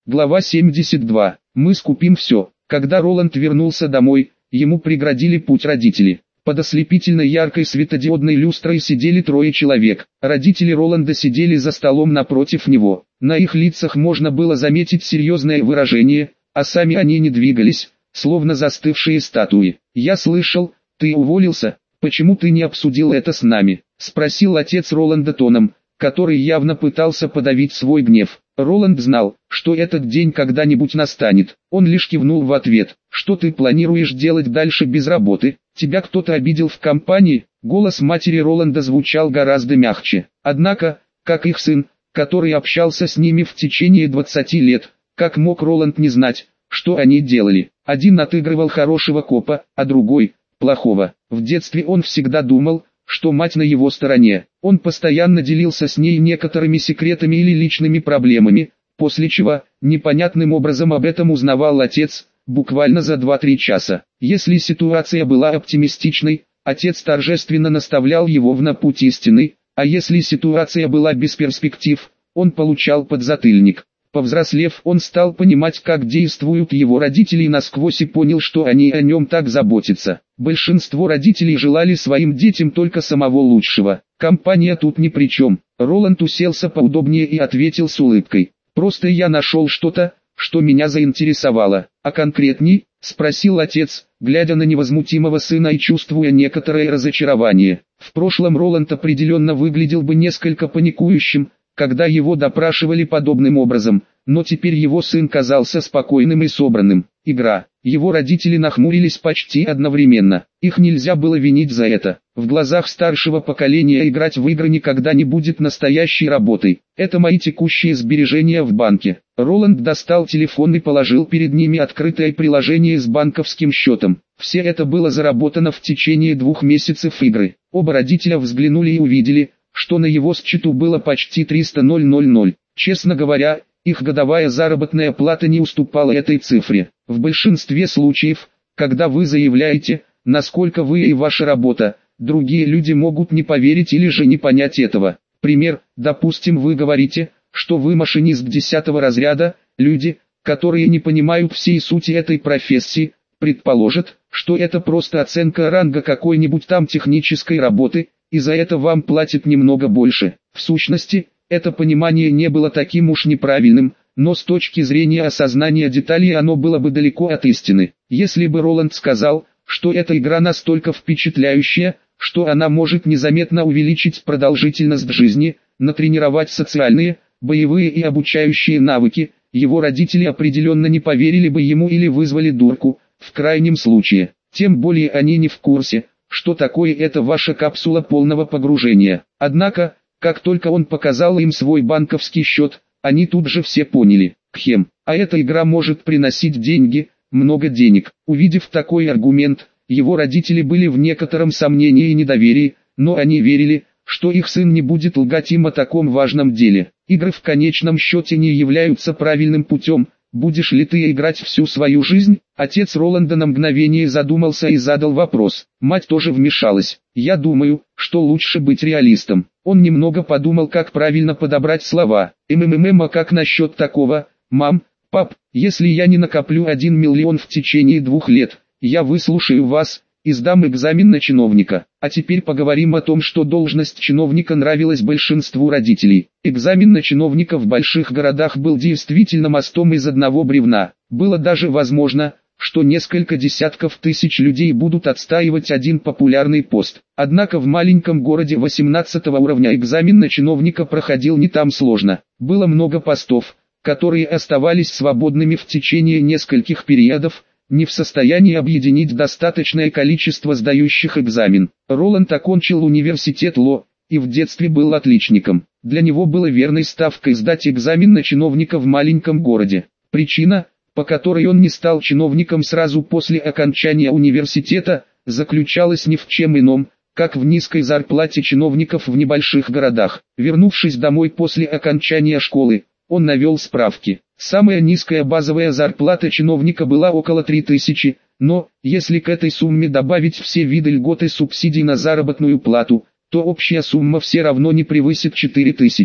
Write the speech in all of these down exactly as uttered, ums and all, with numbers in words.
Глава семьдесят два. Мы скупим все. Когда Роланд вернулся домой, ему преградили путь родители. Под ослепительно яркой светодиодной люстрой сидели трое человек. Родители Роланда сидели за столом напротив него. На их лицах можно было заметить серьезное выражение, а сами они не двигались, словно застывшие статуи. «Я слышал, ты уволился, почему ты не обсудил это с нами?» — спросил отец Роланда тоном, который явно пытался подавить свой гнев. Роланд знал, что этот день когда-нибудь настанет. Он лишь кивнул в ответ. «Что ты планируешь делать дальше без работы? Тебя кто-то обидел в компании?» Голос матери Роланда звучал гораздо мягче. Однако, как их сын, который общался с ними в течение двадцати лет, как мог Роланд не знать, что они делали? Один отыгрывал хорошего копа, а другой – плохого. В детстве он всегда думал, что мать на его стороне. Он постоянно делился с ней некоторыми секретами или личными проблемами, после чего, непонятным образом об этом узнавал отец, буквально за два-три часа. Если ситуация была оптимистичной, отец торжественно наставлял его в на путь истины, а если ситуация была без перспектив, он получал подзатыльник. Повзрослев, он стал понимать, как действуют его родители, и насквозь и понял, что они о нем так заботятся. Большинство родителей желали своим детям только самого лучшего. Компания тут ни при чем. Роланд уселся поудобнее и ответил с улыбкой. «Просто я нашел что-то, что меня заинтересовало». «А конкретней?» — спросил отец, глядя на невозмутимого сына и чувствуя некоторое разочарование. В прошлом Роланд определенно выглядел бы несколько паникующим, когда его допрашивали подобным образом, но теперь его сын казался спокойным и собранным. Игра. Его родители нахмурились почти одновременно. Их нельзя было винить за это. В глазах старшего поколения играть в игры никогда не будет настоящей работой. Это мои текущие сбережения в банке. Роланд достал телефон и положил перед ними открытое приложение с банковским счетом. Все это было заработано в течение двух месяцев игры. Оба родителя взглянули и увидели, что на его счету было почти триста тысяч. Честно говоря, их годовая заработная плата не уступала этой цифре. В большинстве случаев, когда вы заявляете, насколько вы и ваша работа, другие люди могут не поверить или же не понять этого. Пример, допустим, вы говорите, что вы машинист десятого разряда, люди, которые не понимают всей сути этой профессии, предположат, что это просто оценка ранга какой-нибудь там технической работы, и за это вам платят немного больше. В сущности, это понимание не было таким уж неправильным, но с точки зрения осознания деталей оно было бы далеко от истины. Если бы Роланд сказал, что эта игра настолько впечатляющая, что она может незаметно увеличить продолжительность жизни, натренировать социальные, боевые и обучающие навыки, его родители определенно не поверили бы ему или вызвали дурку, в крайнем случае. Тем более они не в курсе, что такое эта ваша капсула полного погружения. Однако, как только он показал им свой банковский счет, они тут же все поняли. Кхем, а эта игра может приносить деньги, много денег. Увидев такой аргумент, его родители были в некотором сомнении и недоверии, но они верили, что их сын не будет лгать им о таком важном деле. Игры в конечном счете не являются правильным путем. Будешь ли ты играть всю свою жизнь? Отец Роланда на мгновение задумался и задал вопрос. Мать тоже вмешалась. Я думаю, что лучше быть реалистом. Он немного подумал, как правильно подобрать слова. МММ, а как насчет такого? Мам, пап, если я не накоплю один миллион в течение двух лет, я выслушаю вас и сдам экзамен на чиновника. А теперь поговорим о том, что должность чиновника нравилась большинству родителей. Экзамен на чиновника в больших городах был действительно мостом из одного бревна. Было даже возможно, что несколько десятков тысяч людей будут отстаивать один популярный пост. Однако в маленьком городе восемнадцатого уровня экзамен на чиновника проходил не там сложно. Было много постов, которые оставались свободными в течение нескольких периодов, не в состоянии объединить достаточное количество сдающих экзамен. Роланд окончил университет Ло, и в детстве был отличником. Для него было верной ставкой сдать экзамен на чиновника в маленьком городе. Причина, по которой он не стал чиновником сразу после окончания университета, заключалась ни в чем ином, как в низкой зарплате чиновников в небольших городах. Вернувшись домой после окончания школы, он навел справки. Самая низкая базовая зарплата чиновника была около три тысячи, но, если к этой сумме добавить все виды льгот и субсидий на заработную плату, то общая сумма все равно не превысит четыре тысячи.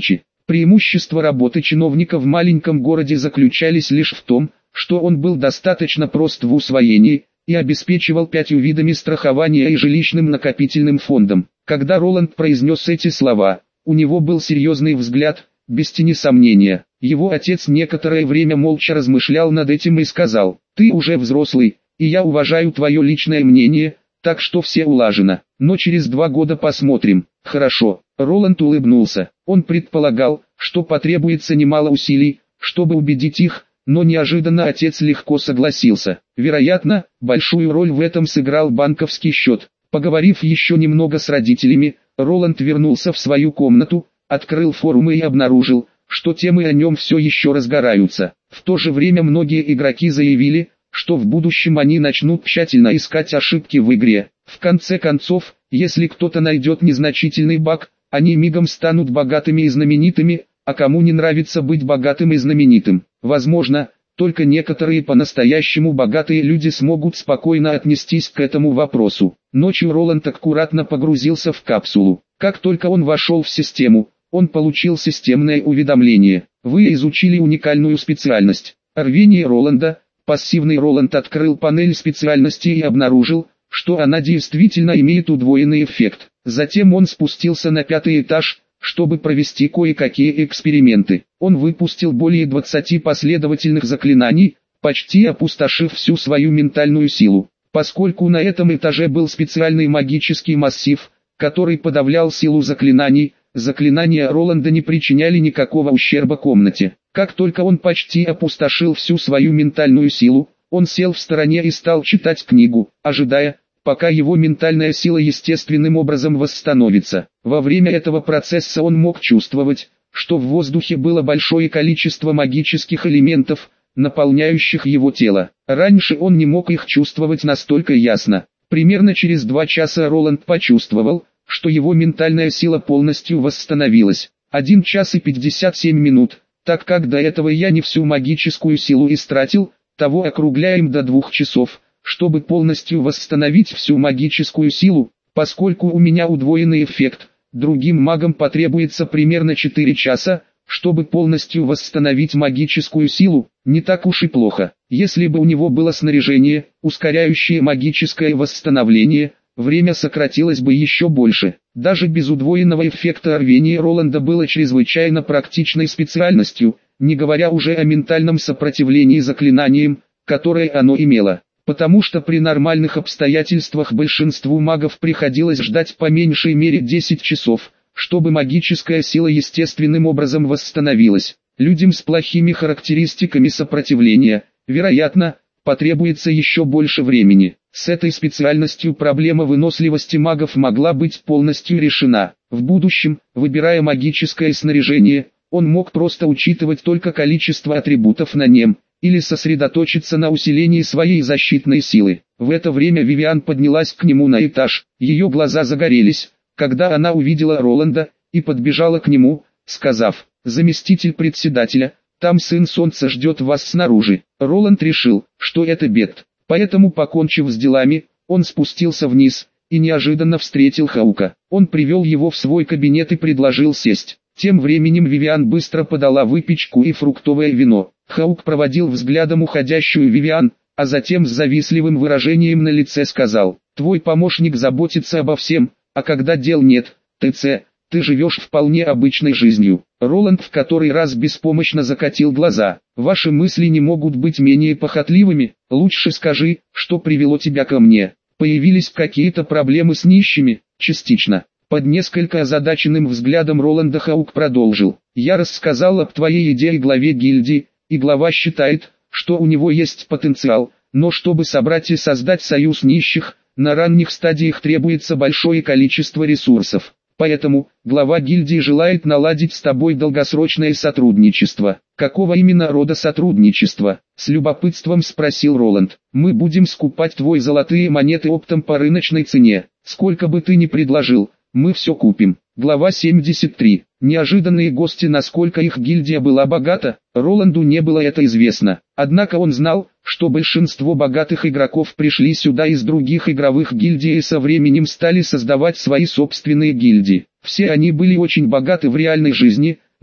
Преимущество работы чиновника в маленьком городе заключались лишь в том, что он был достаточно прост в усвоении и обеспечивал пятью видами страхования и жилищным накопительным фондом. Когда Роланд произнес эти слова, у него был серьезный взгляд, без тени сомнения. Его отец некоторое время молча размышлял над этим и сказал: «Ты уже взрослый, и я уважаю твое личное мнение, так что все улажено, но через два года посмотрим». «Хорошо». Роланд улыбнулся. Он предполагал, что потребуется немало усилий, чтобы убедить их, но неожиданно отец легко согласился. Вероятно, большую роль в этом сыграл банковский счет. Поговорив еще немного с родителями, Роланд вернулся в свою комнату, открыл форумы и обнаружил, что темы о нем все еще разгораются. В то же время многие игроки заявили, что в будущем они начнут тщательно искать ошибки в игре. В конце концов, если кто-то найдет незначительный баг, они мигом станут богатыми и знаменитыми, а кому не нравится быть богатым и знаменитым? Возможно, только некоторые по-настоящему богатые люди смогут спокойно отнестись к этому вопросу. Ночью Роланд аккуратно погрузился в капсулу. Как только он вошел в систему, он получил системное уведомление. Вы изучили уникальную специальность. Рвение Роланда. Пассивный Роланд открыл панель специальностей и обнаружил, что она действительно имеет удвоенный эффект. Затем он спустился на пятый этаж, чтобы провести кое-какие эксперименты. Он выпустил более двадцати последовательных заклинаний, почти опустошив всю свою ментальную силу. Поскольку на этом этаже был специальный магический массив, который подавлял силу заклинаний, заклинания Роланда не причиняли никакого ущерба комнате. Как только он почти опустошил всю свою ментальную силу, он сел в стороне и стал читать книгу, ожидая, пока его ментальная сила естественным образом восстановится. Во время этого процесса он мог чувствовать, что в воздухе было большое количество магических элементов, наполняющих его тело. Раньше он не мог их чувствовать настолько ясно. Примерно через два часа Роланд почувствовал, что его ментальная сила полностью восстановилась. один час и пятьдесят семь минут, так как до этого я не всю магическую силу истратил, того округляем до двух часов. Чтобы полностью восстановить всю магическую силу, поскольку у меня удвоенный эффект, другим магам потребуется примерно четыре часа, чтобы полностью восстановить магическую силу. Не так уж и плохо. Если бы у него было снаряжение, ускоряющее магическое восстановление, время сократилось бы еще больше. Даже без удвоенного эффекта рвение Роланда было чрезвычайно практичной специальностью, не говоря уже о ментальном сопротивлении заклинаниям, которое оно имело. Потому что при нормальных обстоятельствах большинству магов приходилось ждать по меньшей мере десять часов, чтобы магическая сила естественным образом восстановилась. Людям с плохими характеристиками сопротивления, вероятно, потребуется еще больше времени. С этой специальностью проблема выносливости магов могла быть полностью решена. В будущем, выбирая магическое снаряжение, он мог просто учитывать только количество атрибутов на нем, или сосредоточиться на усилении своей защитной силы. В это время Вивиан поднялась к нему на этаж, ее глаза загорелись, когда она увидела Роланда, и подбежала к нему, сказав: «Заместитель председателя, там сын солнца ждет вас снаружи». Роланд решил, что это Бет, поэтому, покончив с делами, он спустился вниз, и неожиданно встретил Хаука. Он привел его в свой кабинет и предложил сесть. Тем временем Вивиан быстро подала выпечку и фруктовое вино. Хаук проводил взглядом уходящую Вивиан, а затем с завистливым выражением на лице сказал: «Твой помощник заботится обо всем, а когда дел нет, ТЦ, ты живешь вполне обычной жизнью». Роланд в который раз беспомощно закатил глаза. «Ваши мысли не могут быть менее похотливыми. Лучше скажи, что привело тебя ко мне. Появились какие-то проблемы с нищими?» «Частично». Под несколько озадаченным взглядом Роланда Хаук продолжил: «Я рассказал об твоей идее главе гильдии, и глава считает, что у него есть потенциал, но чтобы собрать и создать союз нищих, на ранних стадиях требуется большое количество ресурсов. Поэтому, глава гильдии желает наладить с тобой долгосрочное сотрудничество». «Какого именно рода сотрудничества?» — с любопытством спросил Роланд. «Мы будем скупать твои золотые монеты оптом по рыночной цене. Сколько бы ты ни предложил, мы все купим». Глава семьдесят три. Неожиданные гости. Насколько их гильдия была богата, Роланду не было это известно. Однако он знал, что большинство богатых игроков пришли сюда из других игровых гильдий и со временем стали создавать свои собственные гильдии. Все они были очень богаты в реальной жизни,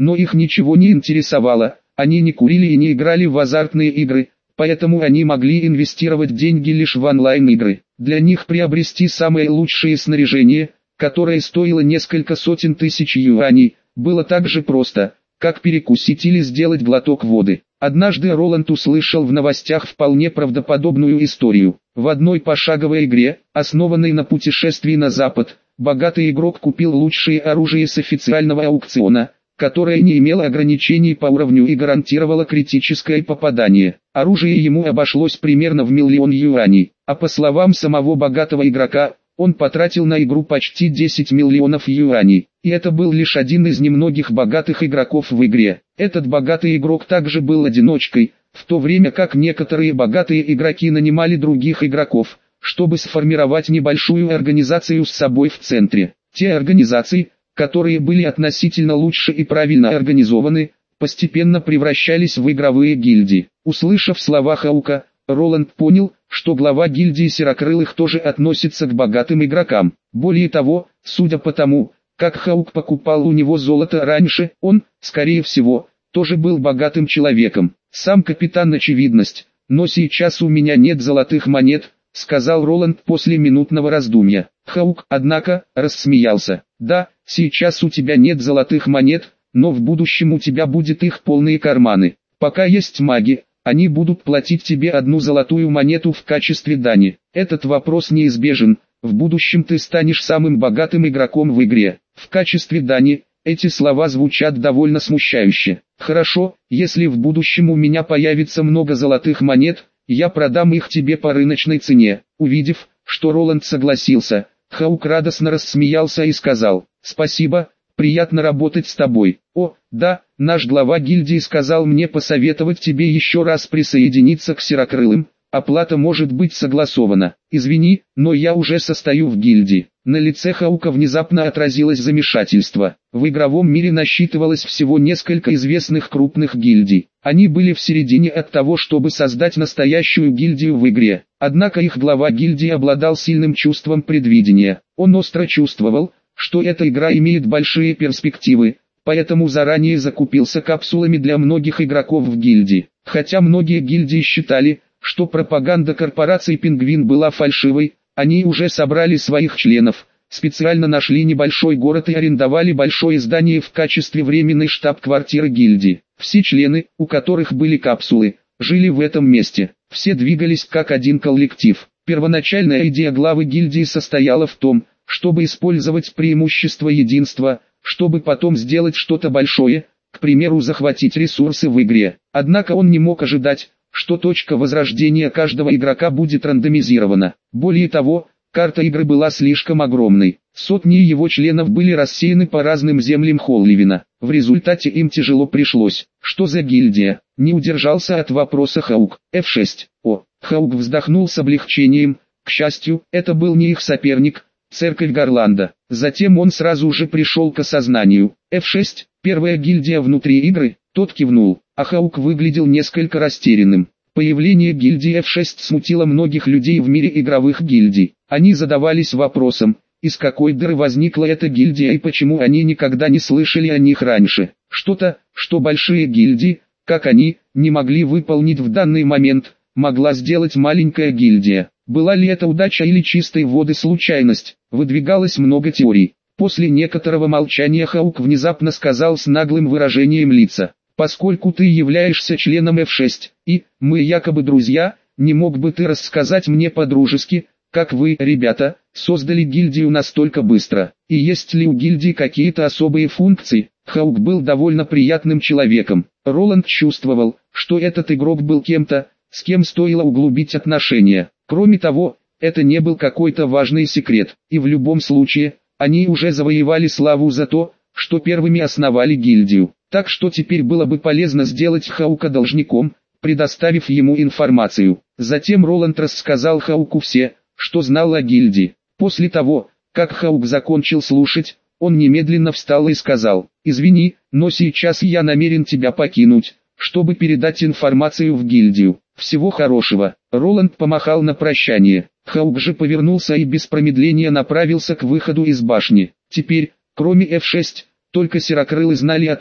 но их ничего не интересовало, они не курили и не играли в азартные игры, поэтому они могли инвестировать деньги лишь в онлайн-игры. Для них приобрести самое лучшее снаряжение, которое стоило несколько сотен тысяч юаней, было так же просто, как перекусить или сделать глоток воды. Однажды Роланд услышал в новостях вполне правдоподобную историю. В одной пошаговой игре, основанной на путешествии на запад, богатый игрок купил лучшее оружие с официального аукциона, которое не имело ограничений по уровню и гарантировало критическое попадание. Оружие ему обошлось примерно в миллион юаней, а по словам самого богатого игрока, он потратил на игру почти десять миллионов юаней. И это был лишь один из немногих богатых игроков в игре. Этот богатый игрок также был одиночкой, в то время как некоторые богатые игроки нанимали других игроков, чтобы сформировать небольшую организацию с собой в центре. Те организации, которые были относительно лучше и правильно организованы, постепенно превращались в игровые гильдии. Услышав слова Хаука, Роланд понял, что глава гильдии Серокрылых тоже относится к богатым игрокам. Более того, судя по тому, как Хаук покупал у него золото раньше, он, скорее всего, тоже был богатым человеком. Сам капитан очевидность, но сейчас у меня нет золотых монет, сказал Роланд после минутного раздумья. Хаук, однако, рассмеялся. Да, сейчас у тебя нет золотых монет, но в будущем у тебя будет их полные карманы. Пока есть маги, они будут платить тебе одну золотую монету в качестве дани. Этот вопрос неизбежен, в будущем ты станешь самым богатым игроком в игре. В качестве дани, эти слова звучат довольно смущающе. Хорошо, если в будущем у меня появится много золотых монет, я продам их тебе по рыночной цене. Увидев, что Роланд согласился, Хаук радостно рассмеялся и сказал: «Спасибо, приятно работать с тобой. О, да, наш глава гильдии сказал мне посоветовать тебе еще раз присоединиться к Серокрылым, оплата может быть согласована. Извини, но я уже состою в гильдии». На лице Хаука внезапно отразилось замешательство. В игровом мире насчитывалось всего несколько известных крупных гильдий. Они были в середине от того, чтобы создать настоящую гильдию в игре. Однако их глава гильдии обладал сильным чувством предвидения. Он остро чувствовал, что эта игра имеет большие перспективы, поэтому заранее закупился капсулами для многих игроков в гильдии. Хотя многие гильдии считали, что пропаганда корпорации «Пингвин» была фальшивой, они уже собрали своих членов, специально нашли небольшой город и арендовали большое здание в качестве временной штаб-квартиры гильдии. Все члены, у которых были капсулы, жили в этом месте. Все двигались как один коллектив. Первоначальная идея главы гильдии состояла в том, чтобы использовать преимущество единства, чтобы потом сделать что-то большое, к примеру захватить ресурсы в игре. Однако он не мог ожидать, что точка возрождения каждого игрока будет рандомизирована. Более того, карта игры была слишком огромной. Сотни его членов были рассеяны по разным землям Холливина. В результате им тяжело пришлось. Что за гильдия? Не удержался от вопроса Хаук. эф шесть. О, Хаук вздохнул с облегчением. К счастью, это был не их соперник, церковь Гарланда. Затем он сразу же пришел к осознанию. эф шесть, первая гильдия внутри игры? Тот кивнул, а Хаук выглядел несколько растерянным. Появление гильдии эф шесть смутило многих людей в мире игровых гильдий. Они задавались вопросом, из какой дыры возникла эта гильдия и почему они никогда не слышали о них раньше. Что-то, что большие гильдии, как они, не могли выполнить в данный момент, могла сделать маленькая гильдия. Была ли это удача или чистой воды случайность? Выдвигалось много теорий. После некоторого молчания Хаук внезапно сказал с наглым выражением лица: «Поскольку ты являешься членом эф шесть, и мы якобы друзья, не мог бы ты рассказать мне по-дружески, как вы, ребята, создали гильдию настолько быстро, и есть ли у гильдии какие-то особые функции?» Хаук был довольно приятным человеком. Роланд чувствовал, что этот игрок был кем-то, с кем стоило углубить отношения. Кроме того, это не был какой-то важный секрет, и в любом случае, они уже завоевали славу за то, что первыми основали гильдию. Так что теперь было бы полезно сделать Хаука должником, предоставив ему информацию. Затем Роланд рассказал Хауку все, что знал о гильдии. После того, как Хаук закончил слушать, он немедленно встал и сказал: «Извини, но сейчас я намерен тебя покинуть, чтобы передать информацию в гильдию. Всего хорошего». Роланд помахал на прощание. Хаук же повернулся и без промедления направился к выходу из башни. Теперь, кроме эф шесть, только Серокрылы знали о том,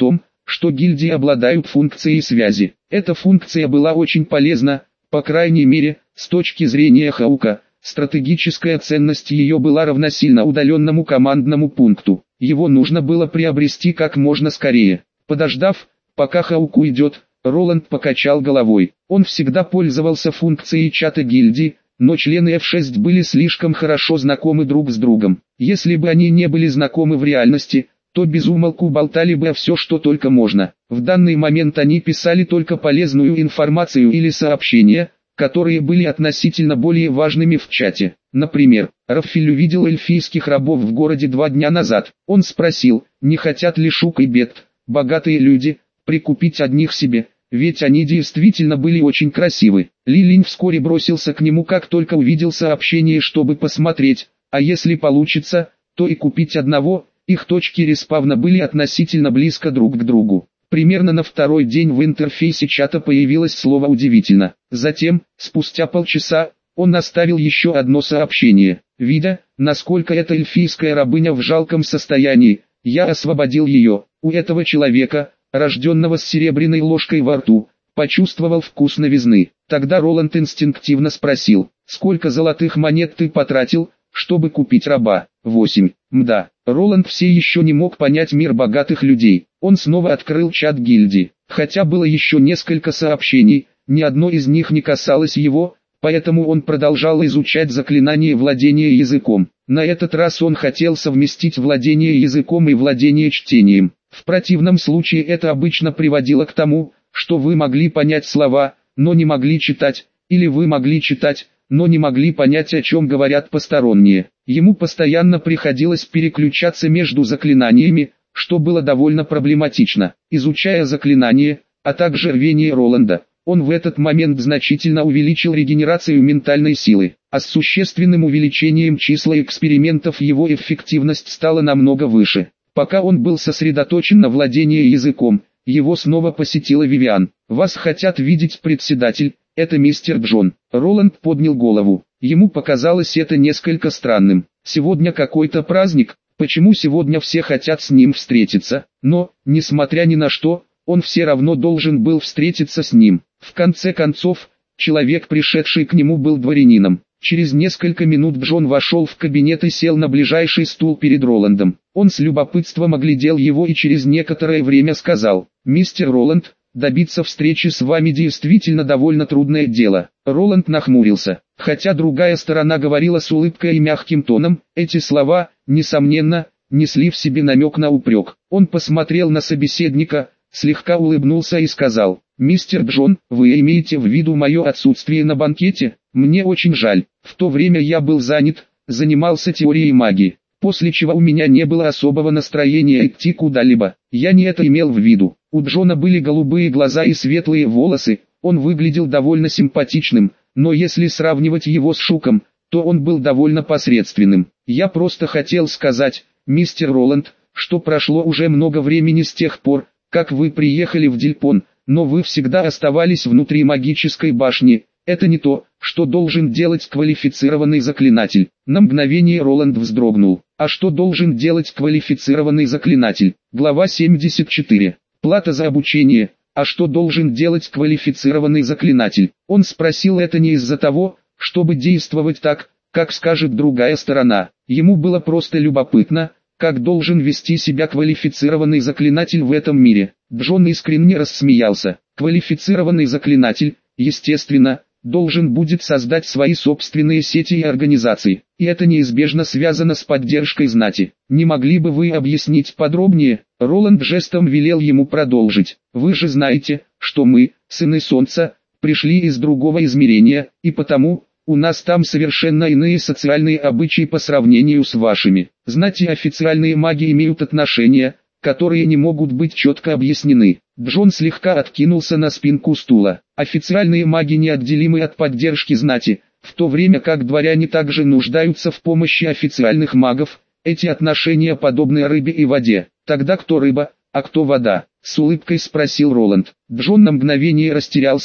что гильдии обладают функцией связи. Эта функция была очень полезна, по крайней мере, с точки зрения Хаука. Стратегическая ценность ее была равносильна удаленному командному пункту. Его нужно было приобрести как можно скорее. Подождав, пока Хаук уйдет, Роланд покачал головой. Он всегда пользовался функцией чата гильдии, но члены эф шесть были слишком хорошо знакомы друг с другом. Если бы они не были знакомы в реальности, то без умолку болтали бы о все, что только можно. В данный момент они писали только полезную информацию или сообщения, которые были относительно более важными в чате. Например, Раффель увидел эльфийских рабов в городе два дня назад. Он спросил, не хотят ли Шук и Бет, богатые люди, прикупить одних себе, ведь они действительно были очень красивы. Лилинь вскоре бросился к нему, как только увидел сообщение, чтобы посмотреть, а если получится, то и купить одного. Их точки респавна были относительно близко друг к другу. Примерно на второй день в интерфейсе чата появилось слово «удивительно». Затем, спустя полчаса, он оставил еще одно сообщение. Видя, насколько эта эльфийская рабыня в жалком состоянии, я освободил ее. У этого человека, рожденного с серебряной ложкой во рту, почувствовал вкус новизны. Тогда Роланд инстинктивно спросил, сколько золотых монет ты потратил, чтобы купить раба? Восемь. Мда. Роланд все еще не мог понять мир богатых людей. Он снова открыл чат гильдии. Хотя было еще несколько сообщений, ни одно из них не касалось его, поэтому он продолжал изучать заклинание владения языком. На этот раз он хотел совместить владение языком и владение чтением. В противном случае это обычно приводило к тому, что вы могли понять слова, но не могли читать, или вы могли читать, но не могли понять, о чем говорят посторонние. Ему постоянно приходилось переключаться между заклинаниями, что было довольно проблематично. Изучая заклинание, а также рвение Роланда, он в этот момент значительно увеличил регенерацию ментальной силы, а с существенным увеличением числа экспериментов его эффективность стала намного выше. Пока он был сосредоточен на владении языком, его снова посетила Вивиан. «Вас хотят видеть, председатель, это мистер Джон». Роланд поднял голову. Ему показалось это несколько странным. Сегодня какой-то праздник, почему сегодня все хотят с ним встретиться? Но, несмотря ни на что, он все равно должен был встретиться с ним. В конце концов, человек, пришедший к нему, был дворянином. Через несколько минут Джон вошел в кабинет и сел на ближайший стул перед Роландом. Он с любопытством оглядел его и через некоторое время сказал: «Мистер Роланд, добиться встречи с вами действительно довольно трудное дело». Роланд нахмурился. Хотя другая сторона говорила с улыбкой и мягким тоном, эти слова, несомненно, несли в себе намек на упрек. Он посмотрел на собеседника, слегка улыбнулся и сказал: «Мистер Джон, вы имеете в виду мое отсутствие на банкете? Мне очень жаль. В то время я был занят, занимался теорией магии, после чего у меня не было особого настроения идти куда-либо. Я не это имел в виду». У Джона были голубые глаза и светлые волосы, он выглядел довольно симпатичным, но если сравнивать его с Шуком, то он был довольно посредственным. «Я просто хотел сказать, мистер Роланд, что прошло уже много времени с тех пор, как вы приехали в Дильпон, но вы всегда оставались внутри магической башни. Это не то, что должен делать квалифицированный заклинатель». На мгновение Роланд вздрогнул. А что должен делать квалифицированный заклинатель? Глава семьдесят четыре. Плата за обучение. А что должен делать квалифицированный заклинатель? Он спросил это не из-за того, чтобы действовать так, как скажет другая сторона. Ему было просто любопытно, как должен вести себя квалифицированный заклинатель в этом мире. Джон искренне рассмеялся. Квалифицированный заклинатель, естественно, должен будет создать свои собственные сети и организации, и это неизбежно связано с поддержкой знати. Не могли бы вы объяснить подробнее? Роланд жестом велел ему продолжить. Вы же знаете, что мы, сыны Солнца, пришли из другого измерения, и потому, у нас там совершенно иные социальные обычаи по сравнению с вашими. Знати и официальные маги имеют отношения, которые не могут быть четко объяснены. Джон слегка откинулся на спинку стула. Официальные маги неотделимы от поддержки знати, в то время как дворяне также нуждаются в помощи официальных магов. Эти отношения подобны рыбе и воде. Тогда кто рыба, а кто вода? С улыбкой спросил Роланд. Джон на мгновение растерялся,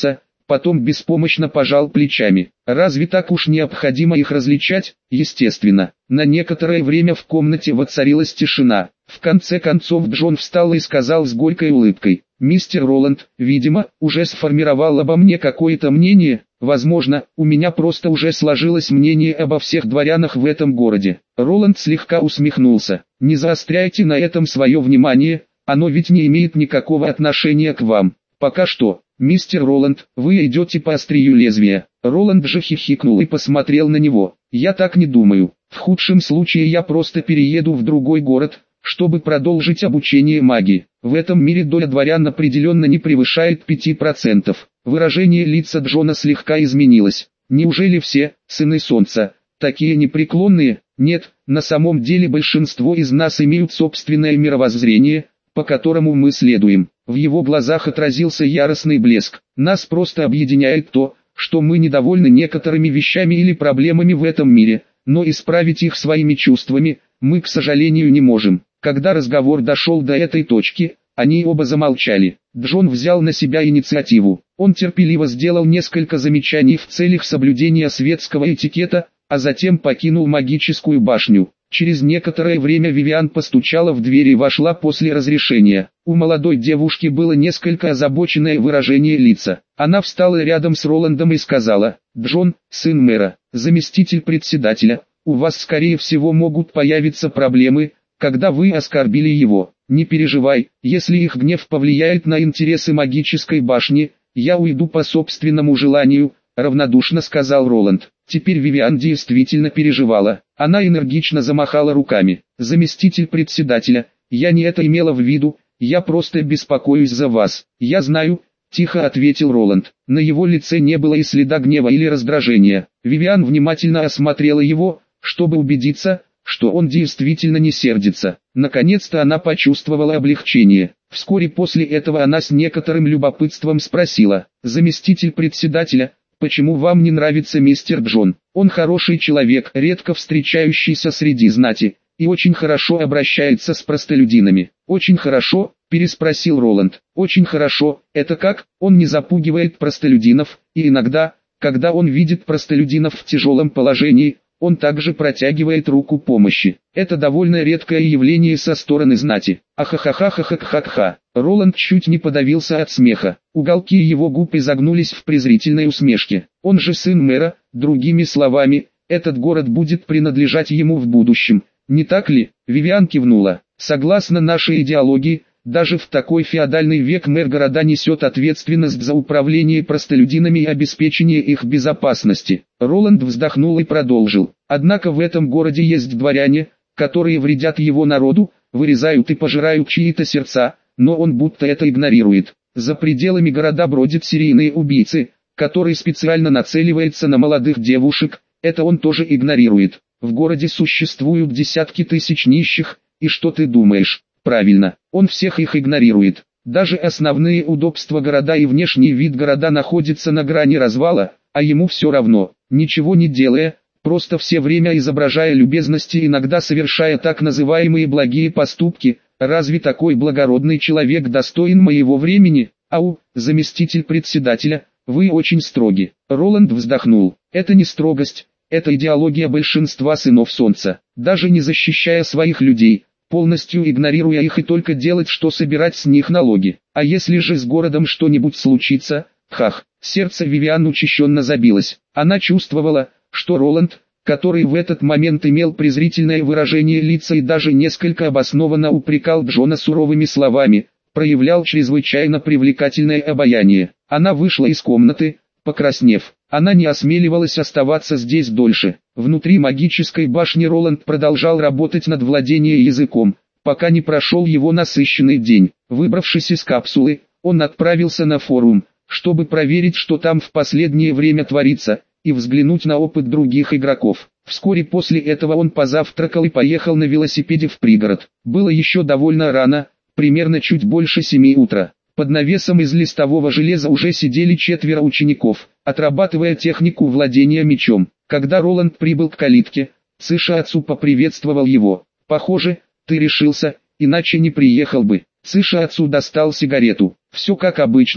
потом беспомощно пожал плечами. Разве так уж необходимо их различать? Естественно. На некоторое время в комнате воцарилась тишина. В конце концов Джон встал и сказал с горькой улыбкой: «Мистер Роланд, видимо, уже сформировал обо мне какое-то мнение. Возможно, у меня просто уже сложилось мнение обо всех дворянах в этом городе». Роланд слегка усмехнулся. «Не заостряйте на этом свое внимание, оно ведь не имеет никакого отношения к вам. Пока что, мистер Роланд, вы идете по острию лезвия». Роланд же хихикнул и посмотрел на него. «Я так не думаю. В худшем случае я просто перееду в другой город, чтобы продолжить обучение магии. В этом мире доля дворян определенно не превышает пяти процентов. Выражение лица Джона слегка изменилось. «Неужели все, сыны солнца, такие непреклонные?» «Нет, на самом деле большинство из нас имеют собственное мировоззрение, по которому мы следуем». В его глазах отразился яростный блеск. «Нас просто объединяет то, что мы недовольны некоторыми вещами или проблемами в этом мире, но исправить их своими чувствами мы, к сожалению, не можем». Когда разговор дошел до этой точки, они оба замолчали. Джон взял на себя инициативу. Он терпеливо сделал несколько замечаний в целях соблюдения светского этикета, а затем покинул магическую башню. Через некоторое время Вивиан постучала в дверь и вошла после разрешения. У молодой девушки было несколько озабоченное выражение лица. Она встала рядом с Роландом и сказала: «Джон, сын мэра, заместитель председателя, у вас скорее всего могут появиться проблемы, когда вы оскорбили его. Не переживай, если их гнев повлияет на интересы магической башни, я уйду по собственному желанию», — равнодушно сказал Роланд. Теперь Вивиан действительно переживала. Она энергично замахала руками. «Заместитель председателя, я не это имела в виду, я просто беспокоюсь за вас». «Я знаю», — тихо ответил Роланд. На его лице не было и следа гнева или раздражения. Вивиан внимательно осмотрела его, чтобы убедиться, что он действительно не сердится. Наконец-то она почувствовала облегчение. Вскоре после этого она с некоторым любопытством спросила: «Заместитель председателя, почему вам не нравится мистер Джон? Он хороший человек, редко встречающийся среди знати, и очень хорошо обращается с простолюдинами». «Очень хорошо?» – переспросил Роланд. «Очень хорошо, это как? Он не запугивает простолюдинов, и иногда, когда он видит простолюдинов в тяжелом положении, он также протягивает руку помощи. Это довольно редкое явление со стороны знати». Ахахахахахахаха. Роланд чуть не подавился от смеха. Уголки его губ изогнулись в презрительной усмешке. «Он же сын мэра, другими словами, этот город будет принадлежать ему в будущем. Не так ли?» Вивиан кивнула. «Согласно нашей идеологии, даже в такой феодальный век мэр города несет ответственность за управление простолюдинами и обеспечение их безопасности». Роланд вздохнул и продолжил. «Однако в этом городе есть дворяне, которые вредят его народу, вырезают и пожирают чьи-то сердца, но он будто это игнорирует. За пределами города бродят серийные убийцы, которые специально нацеливаются на молодых девушек, это он тоже игнорирует. В городе существуют десятки тысяч нищих, и что ты думаешь? Правильно, он всех их игнорирует. Даже основные удобства города и внешний вид города находятся на грани развала, а ему все равно, ничего не делая, просто все время изображая любезность и иногда совершая так называемые благие поступки. Разве такой благородный человек достоин моего времени? Ау, заместитель председателя, вы очень строги». Роланд вздохнул. «Это не строгость, это идеология большинства сынов солнца. Даже не защищая своих людей, полностью игнорируя их и только делать, что собирать с них налоги. А если же с городом что-нибудь случится?» Хах, сердце Вивиан учащенно забилось. Она чувствовала, что Роланд, который в этот момент имел презрительное выражение лица и даже несколько обоснованно упрекал Джона суровыми словами, проявлял чрезвычайно привлекательное обаяние. Она вышла из комнаты, покраснев. Она не осмеливалась оставаться здесь дольше. Внутри магической башни Роланд продолжал работать над владением языком, пока не прошел его насыщенный день. Выбравшись из капсулы, он отправился на форум, чтобы проверить, что там в последнее время творится, и взглянуть на опыт других игроков. Вскоре после этого он позавтракал и поехал на велосипеде в пригород. Было еще довольно рано, примерно чуть больше семи утра. Под навесом из листового железа уже сидели четверо учеников, отрабатывая технику владения мечом. Когда Роланд прибыл к калитке, Циша Ацу поприветствовал его. «Похоже, ты решился, иначе не приехал бы». Циша Ацу достал сигарету. «Все как обычно,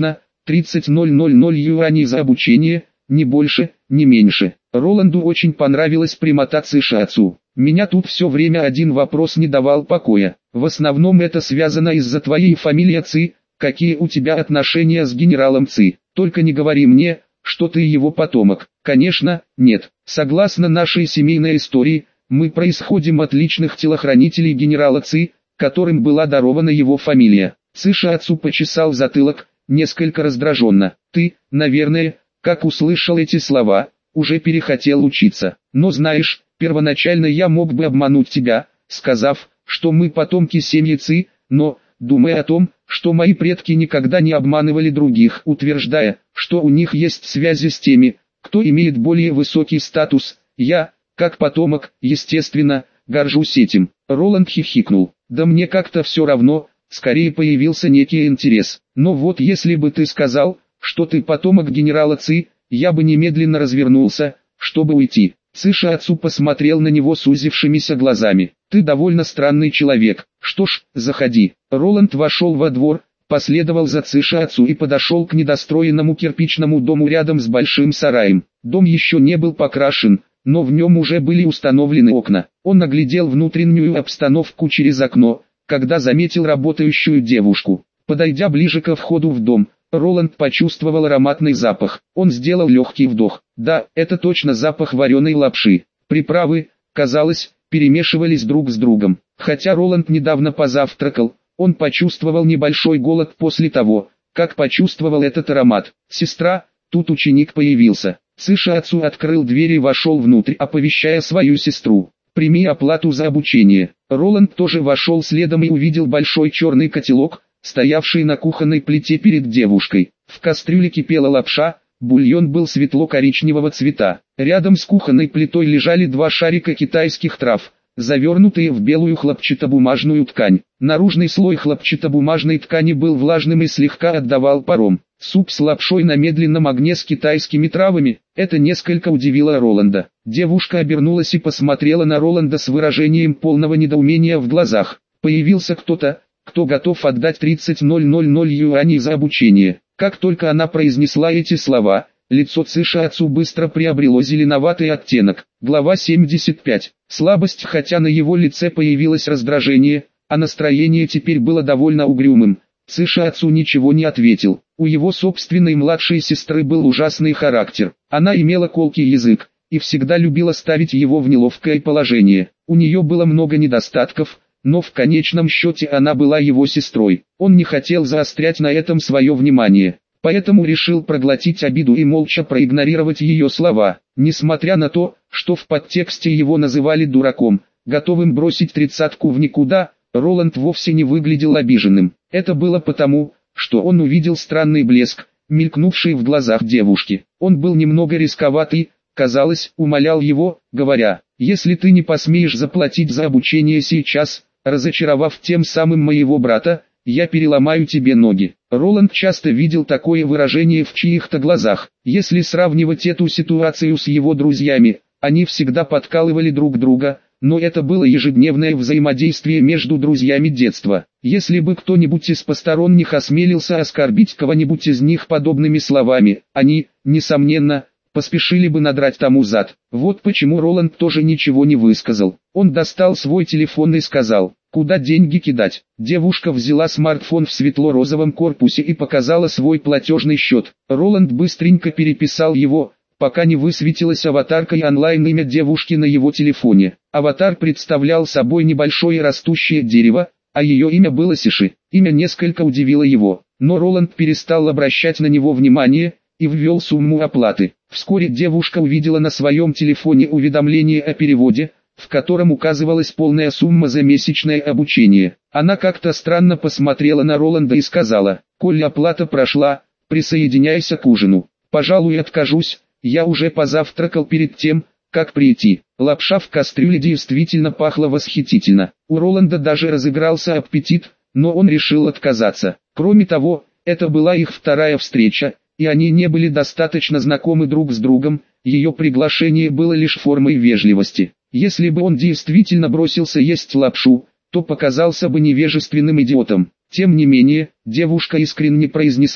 тридцать тысяч юаней за обучение, ни больше, ни меньше. Роланду очень понравилось примотаться к отцу. Меня тут все время один вопрос не давал покоя. В основном это связано из-за твоей фамилии Ци. Какие у тебя отношения с генералом Ци? Только не говори мне, что ты его потомок. Конечно, нет. Согласно нашей семейной истории, мы происходим от личных телохранителей генерала Ци, которым была дарована его фамилия. Ци Шиацу почесал затылок, несколько раздраженно. Ты, наверное, как услышал эти слова, уже перехотел учиться. Но знаешь, первоначально я мог бы обмануть тебя, сказав, что мы потомки семьи Ци, но, думая о том, что мои предки никогда не обманывали других, утверждая, что у них есть связи с теми, кто имеет более высокий статус, я, как потомок, естественно, горжусь этим. Роланд хихикнул. Да мне как-то все равно, скорее появился некий интерес. Но вот если бы ты сказал, что ты потомок генерала Ци, я бы немедленно развернулся, чтобы уйти. Ци Шиацу посмотрел на него сузившимися глазами. Ты довольно странный человек. Что ж, заходи. Роланд вошел во двор, последовал за Ци Шиацу и подошел к недостроенному кирпичному дому рядом с большим сараем. Дом еще не был покрашен, но в нем уже были установлены окна. Он оглядел внутреннюю обстановку через окно, когда заметил работающую девушку. Подойдя ближе ко входу в дом, Роланд почувствовал ароматный запах. Он сделал легкий вдох. Да, это точно запах вареной лапши. Приправы, казалось, перемешивались друг с другом. Хотя Роланд недавно позавтракал, он почувствовал небольшой голод после того, как почувствовал этот аромат. «Сестра, тут ученик появился». Ци Шиацу открыл дверь и вошел внутрь, оповещая свою сестру. «Прими оплату за обучение». Роланд тоже вошел следом и увидел большой черный котелок, стоявший на кухонной плите перед девушкой. В кастрюле кипела лапша, бульон был светло-коричневого цвета. Рядом с кухонной плитой лежали два шарика китайских трав, завернутые в белую хлопчатобумажную ткань. Наружный слой хлопчатобумажной ткани был влажным и слегка отдавал паром. Суп с лапшой на медленном огне с китайскими травами, это несколько удивило Роланда. Девушка обернулась и посмотрела на Роланда с выражением полного недоумения в глазах. Появился кто-то, кто готов отдать тридцать тысяч юаней за обучение. Как только она произнесла эти слова, лицо Ци Шиацу быстро приобрело зеленоватый оттенок. Глава семьдесят пять. Слабость, хотя на его лице появилось раздражение, а настроение теперь было довольно угрюмым. Ци Шиацу ничего не ответил. У его собственной младшей сестры был ужасный характер. Она имела колкий язык, и всегда любила ставить его в неловкое положение. У нее было много недостатков, но в конечном счете она была его сестрой. Он не хотел заострять на этом свое внимание, поэтому решил проглотить обиду и молча проигнорировать ее слова. Несмотря на то, что в подтексте его называли дураком, готовым бросить тридцатку в никуда, Роланд вовсе не выглядел обиженным. Это было потому, что он увидел странный блеск, мелькнувший в глазах девушки. Он был немного рисковатый, казалось, умолял его, говоря: «Если ты не посмеешь заплатить за обучение сейчас, разочаровав тем самым моего брата, я переломаю тебе ноги». Роланд часто видел такое выражение в чьих-то глазах. Если сравнивать эту ситуацию с его друзьями, они всегда подкалывали друг друга, но это было ежедневное взаимодействие между друзьями детства. Если бы кто-нибудь из посторонних осмелился оскорбить кого-нибудь из них подобными словами, они, несомненно, поспешили бы надрать тому зад. Вот почему Роланд тоже ничего не высказал. Он достал свой телефон и сказал: «Куда деньги кидать?» Девушка взяла смартфон в светло-розовом корпусе и показала свой платежный счет. Роланд быстренько переписал его, пока не высветилась аватарка и онлайн-имя девушки на его телефоне. Аватар представлял собой небольшое растущее дерево, а ее имя было Сиши. Имя несколько удивило его, но Роланд перестал обращать на него внимание и ввел сумму оплаты. Вскоре девушка увидела на своем телефоне уведомление о переводе, в котором указывалась полная сумма за месячное обучение. Она как-то странно посмотрела на Роланда и сказала: «Коль оплата прошла, присоединяйся к ужину». «Пожалуй, откажусь, я уже позавтракал перед тем, как прийти». Лапша в кастрюле действительно пахла восхитительно. У Роланда даже разыгрался аппетит, но он решил отказаться. Кроме того, это была их вторая встреча, и они не были достаточно знакомы друг с другом, ее приглашение было лишь формой вежливости. Если бы он действительно бросился есть лапшу, то показался бы невежественным идиотом. Тем не менее, девушка искренне произнесла: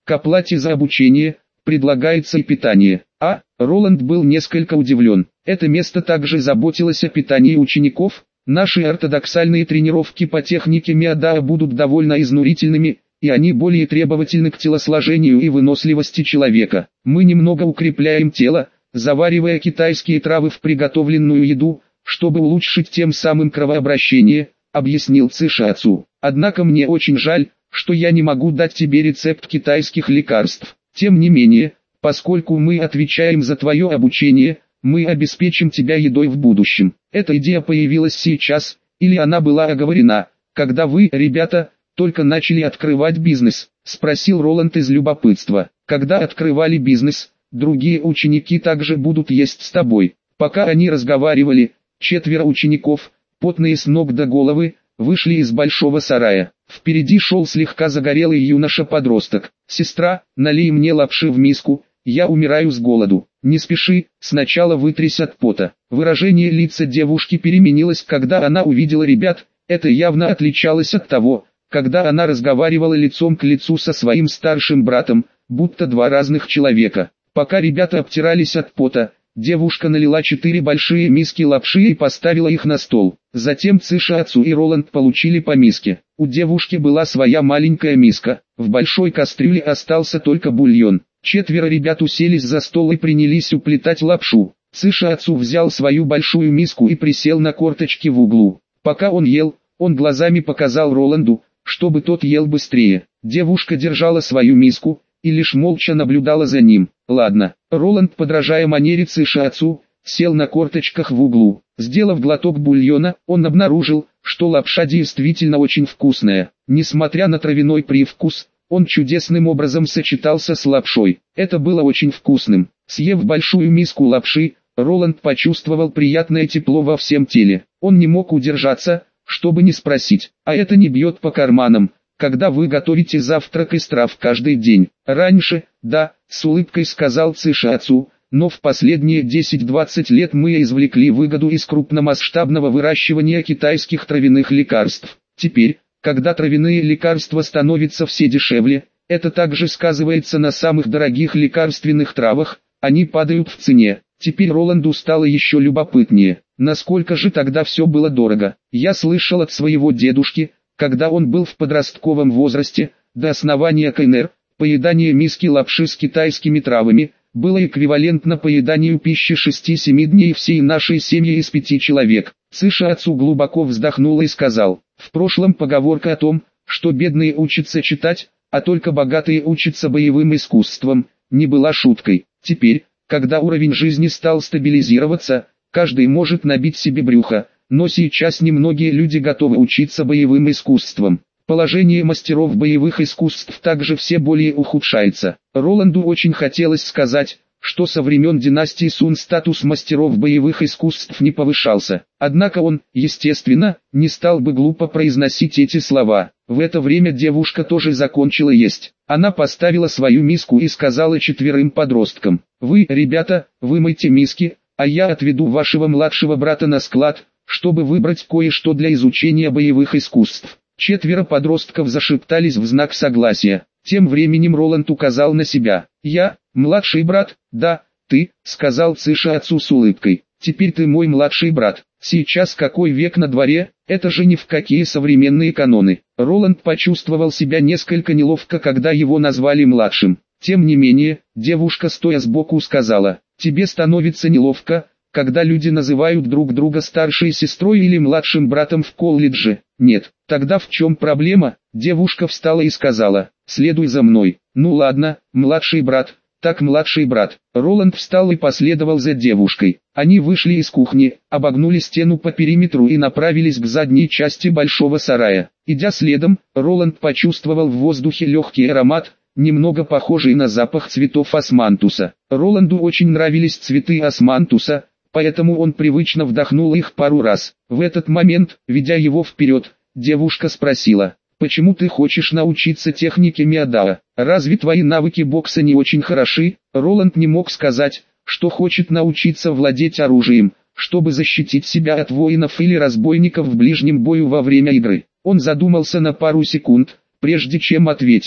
К оплате за обучение предлагается и питание. А. Роланд был несколько удивлен. Это место также заботилось о питании учеников. Наши ортодоксальные тренировки по технике Миодаа будут довольно изнурительными, и они более требовательны к телосложению и выносливости человека. Мы немного укрепляем тело, заваривая китайские травы в приготовленную еду, чтобы улучшить тем самым кровообращение, объяснил Цишиацу. Однако мне очень жаль, что я не могу дать тебе рецепт китайских лекарств. Тем не менее, поскольку мы отвечаем за твое обучение, мы обеспечим тебя едой в будущем. Эта идея появилась сейчас, или она была оговорена, когда вы, ребята, только начали открывать бизнес? Спросил Роланд из любопытства. Когда открывали бизнес, другие ученики также будут есть с тобой. Пока они разговаривали, четверо учеников, потные с ног до головы, вышли из большого сарая. Впереди шел слегка загорелый юноша-подросток. «Сестра, налей мне лапши в миску, я умираю с голоду». «Не спеши, сначала вытрись от пота». Выражение лица девушки переменилось, когда она увидела ребят. Это явно отличалось от того, когда она разговаривала лицом к лицу со своим старшим братом, будто два разных человека. Пока ребята обтирались от пота, девушка налила четыре большие миски лапши и поставила их на стол. Затем Цишиацу и Роланд получили по миске. У девушки была своя маленькая миска, в большой кастрюле остался только бульон. Четверо ребят уселись за стол и принялись уплетать лапшу. Цишиацу взял свою большую миску и присел на корточки в углу. Пока он ел, он глазами показал Роланду, чтобы тот ел быстрее. Девушка держала свою миску и лишь молча наблюдала за ним. Ладно, Роланд, подражая манере Цишиацу, сел на корточках в углу. Сделав глоток бульона, он обнаружил, что лапша действительно очень вкусная. Несмотря на травяной привкус, он чудесным образом сочетался с лапшой. Это было очень вкусным. Съев большую миску лапши, Роланд почувствовал приятное тепло во всем теле. Он не мог удержаться, чтобы не спросить: а это не бьет по карманам, когда вы готовите завтрак из трав каждый день? Раньше, да, с улыбкой сказал Цишиацу, но в последние десять-двадцать лет мы извлекли выгоду из крупномасштабного выращивания китайских травяных лекарств. Теперь, когда травяные лекарства становятся все дешевле, это также сказывается на самых дорогих лекарственных травах, они падают в цене. Теперь Роланду стало еще любопытнее, насколько же тогда все было дорого. Я слышал от своего дедушки, когда он был в подростковом возрасте, до основания КНР, поедание миски лапши с китайскими травами было эквивалентно поеданию пищи шести-семи дней всей нашей семьи из пяти человек. Цишиацу глубоко вздохнул и сказал: в прошлом поговорка о том, что бедные учатся читать, а только богатые учатся боевым искусствам, не была шуткой. Теперь, когда уровень жизни стал стабилизироваться, каждый может набить себе брюхо, но сейчас немногие люди готовы учиться боевым искусствам. Положение мастеров боевых искусств также все более ухудшается. Роланду очень хотелось сказать, что со времен династии Сун статус мастеров боевых искусств не повышался. Однако он, естественно, не стал бы глупо произносить эти слова. В это время девушка тоже закончила есть. Она поставила свою миску и сказала четверым подросткам: «Вы, ребята, вымойте миски, а я отведу вашего младшего брата на склад, чтобы выбрать кое-что для изучения боевых искусств». Четверо подростков зашептались в знак согласия. Тем временем Роланд указал на себя. «Я, младший брат?» «Да, ты», — сказал Цишиацу с улыбкой. «Теперь ты мой младший брат. Сейчас какой век на дворе, это же ни в какие современные каноны». Роланд почувствовал себя несколько неловко, когда его назвали младшим. Тем не менее, девушка, стоя сбоку, сказала: «Тебе становится неловко, когда люди называют друг друга старшей сестрой или младшим братом в колледже?» «Нет». «Тогда в чем проблема?» Девушка встала и сказала: «Следуй за мной». «Ну ладно, младший брат, так младший брат». Роланд встал и последовал за девушкой. Они вышли из кухни, обогнули стену по периметру и направились к задней части большого сарая. Идя следом, Роланд почувствовал в воздухе легкий аромат, немного похожий на запах цветов османтуса. Роланду очень нравились цветы османтуса, поэтому он привычно вдохнул их пару раз. В этот момент, ведя его вперед, девушка спросила: «Почему ты хочешь научиться технике Миодаа? Разве твои навыки бокса не очень хороши?» Роланд не мог сказать, что хочет научиться владеть оружием, чтобы защитить себя от воинов или разбойников в ближнем бою во время игры. Он задумался на пару секунд, прежде чем ответить: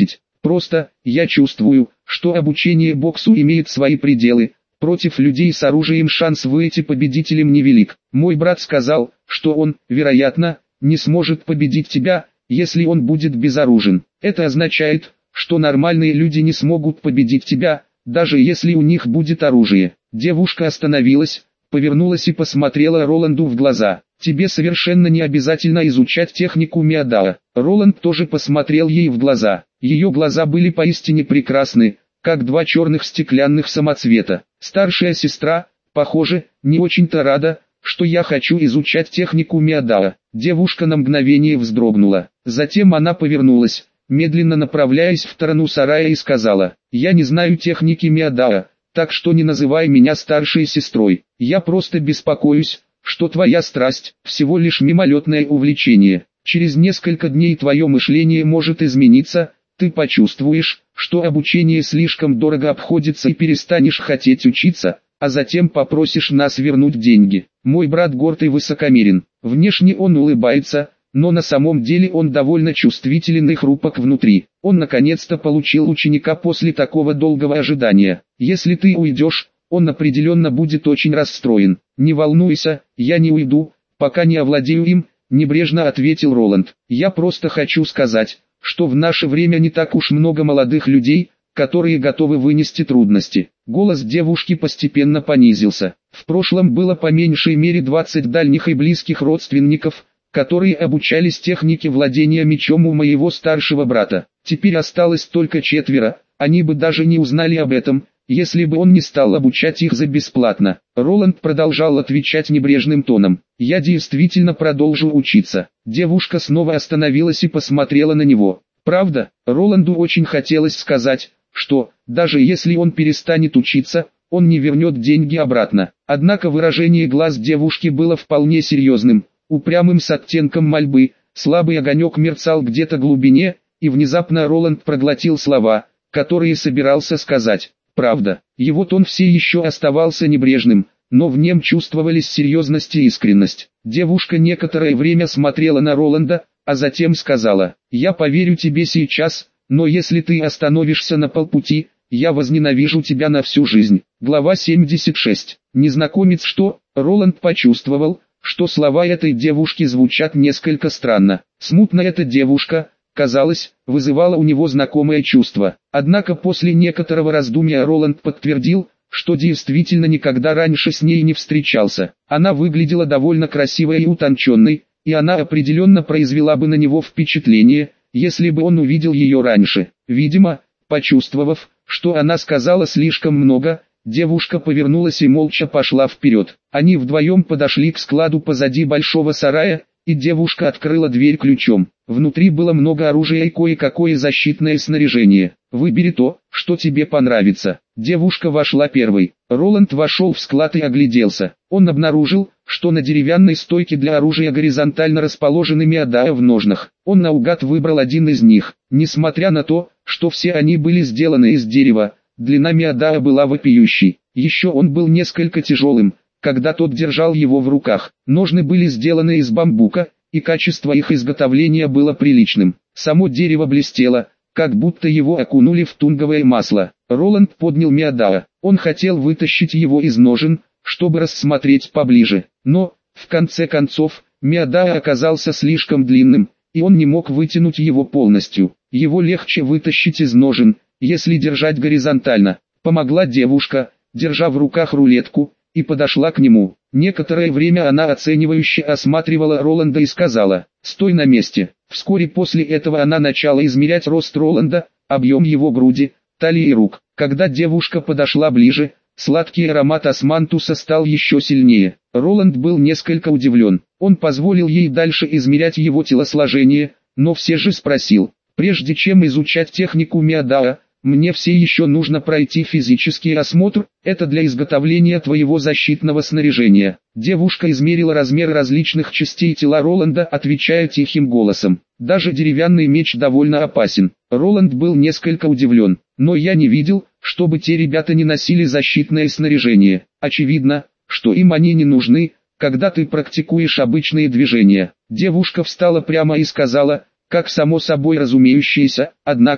Просто, я чувствую, что обучение боксу имеет свои пределы. Против людей с оружием шанс выйти победителем невелик. Мой брат сказал, что он, вероятно, не сможет победить тебя, если он будет безоружен. Это означает, что нормальные люди не смогут победить тебя, даже если у них будет оружие. Девушка остановилась, повернулась и посмотрела Роланду в глаза. Тебе совершенно не обязательно изучать технику Миадао. Роланд тоже посмотрел ей в глаза. Ее глаза были поистине прекрасны, как два черных стеклянных самоцвета. Старшая сестра, похоже, не очень-то рада, что я хочу изучать технику Миадао. Девушка на мгновение вздрогнула. Затем она повернулась, медленно направляясь в сторону сарая и сказала: «Я не знаю техники Миадао, так что не называй меня старшей сестрой. Я просто беспокоюсь, что твоя страсть – всего лишь мимолетное увлечение. Через несколько дней твое мышление может измениться, ты почувствуешь, что обучение слишком дорого обходится и перестанешь хотеть учиться, а затем попросишь нас вернуть деньги». Мой брат горд и высокомерен. Внешне он улыбается, но на самом деле он довольно чувствителен и хрупок внутри. Он наконец-то получил ученика после такого долгого ожидания. Если ты уйдешь, он определенно будет очень расстроен. «Не волнуйся, я не уйду, пока не овладею им», — небрежно ответил Роланд. «Я просто хочу сказать, что в наше время не так уж много молодых людей, которые готовы вынести трудности». Голос девушки постепенно понизился. В прошлом было по меньшей мере двадцать дальних и близких родственников, которые обучались технике владения мечом у моего старшего брата. Теперь осталось только четверо, они бы даже не узнали об этом, если бы он не стал обучать их за бесплатно. Роланд продолжал отвечать небрежным тоном: «Я действительно продолжу учиться». Девушка снова остановилась и посмотрела на него. Правда, Роланду очень хотелось сказать, что, даже если он перестанет учиться, он не вернет деньги обратно. Однако выражение глаз девушки было вполне серьезным, упрямым с оттенком мольбы. Слабый огонек мерцал где-то в глубине, и внезапно Роланд проглотил слова, которые собирался сказать. Правда, его тон все еще оставался небрежным, но в нем чувствовались серьезность и искренность. Девушка некоторое время смотрела на Роланда, а затем сказала: «Я поверю тебе сейчас, но если ты остановишься на полпути, я возненавижу тебя на всю жизнь». Глава семьдесят шесть. Незнакомец что? Роланд почувствовал, что слова этой девушки звучат несколько странно. Смутно эта девушка, казалось, вызывала у него знакомое чувство. Однако после некоторого раздумья Роланд подтвердил, что действительно никогда раньше с ней не встречался. Она выглядела довольно красивой и утонченной, и она определенно произвела бы на него впечатление, если бы он увидел ее раньше. Видимо, почувствовав, что она сказала слишком много, девушка повернулась и молча пошла вперед. Они вдвоем подошли к складу позади большого сарая, и девушка открыла дверь ключом. Внутри было много оружия и кое-какое защитное снаряжение. «Выбери то, что тебе понравится». Девушка вошла первой. Роланд вошел в склад и огляделся. Он обнаружил, что на деревянной стойке для оружия горизонтально расположены Миадао в ножнах. Он наугад выбрал один из них. Несмотря на то, что все они были сделаны из дерева, длина Миадао была вопиющей. Еще он был несколько тяжелым, когда тот держал его в руках. Ножны были сделаны из бамбука, и качество их изготовления было приличным. Само дерево блестело, как будто его окунули в тунговое масло. Роланд поднял Миадао. Он хотел вытащить его из ножен, чтобы рассмотреть поближе. Но, в конце концов, Миадао оказался слишком длинным, и он не мог вытянуть его полностью. Его легче вытащить из ножен, если держать горизонтально. Помогла девушка, держа в руках рулетку, и подошла к нему. Некоторое время она оценивающе осматривала Роланда и сказала: «Стой на месте». Вскоре после этого она начала измерять рост Роланда, объем его груди, талии и рук. Когда девушка подошла ближе, сладкий аромат османтуса стал еще сильнее. Роланд был несколько удивлен. Он позволил ей дальше измерять его телосложение, но все же спросил: «Прежде чем изучать технику Миадао, мне все еще нужно пройти физический осмотр, это для изготовления твоего защитного снаряжения». Девушка измерила размер различных частей тела Роланда, отвечая тихим голосом: «Даже деревянный меч довольно опасен». Роланд был несколько удивлен: «Но я не видел, чтобы те ребята не носили защитное снаряжение. Очевидно, что им они не нужны, когда ты практикуешь обычные движения». Девушка встала прямо и сказала, как само собой разумеющееся: «Однако,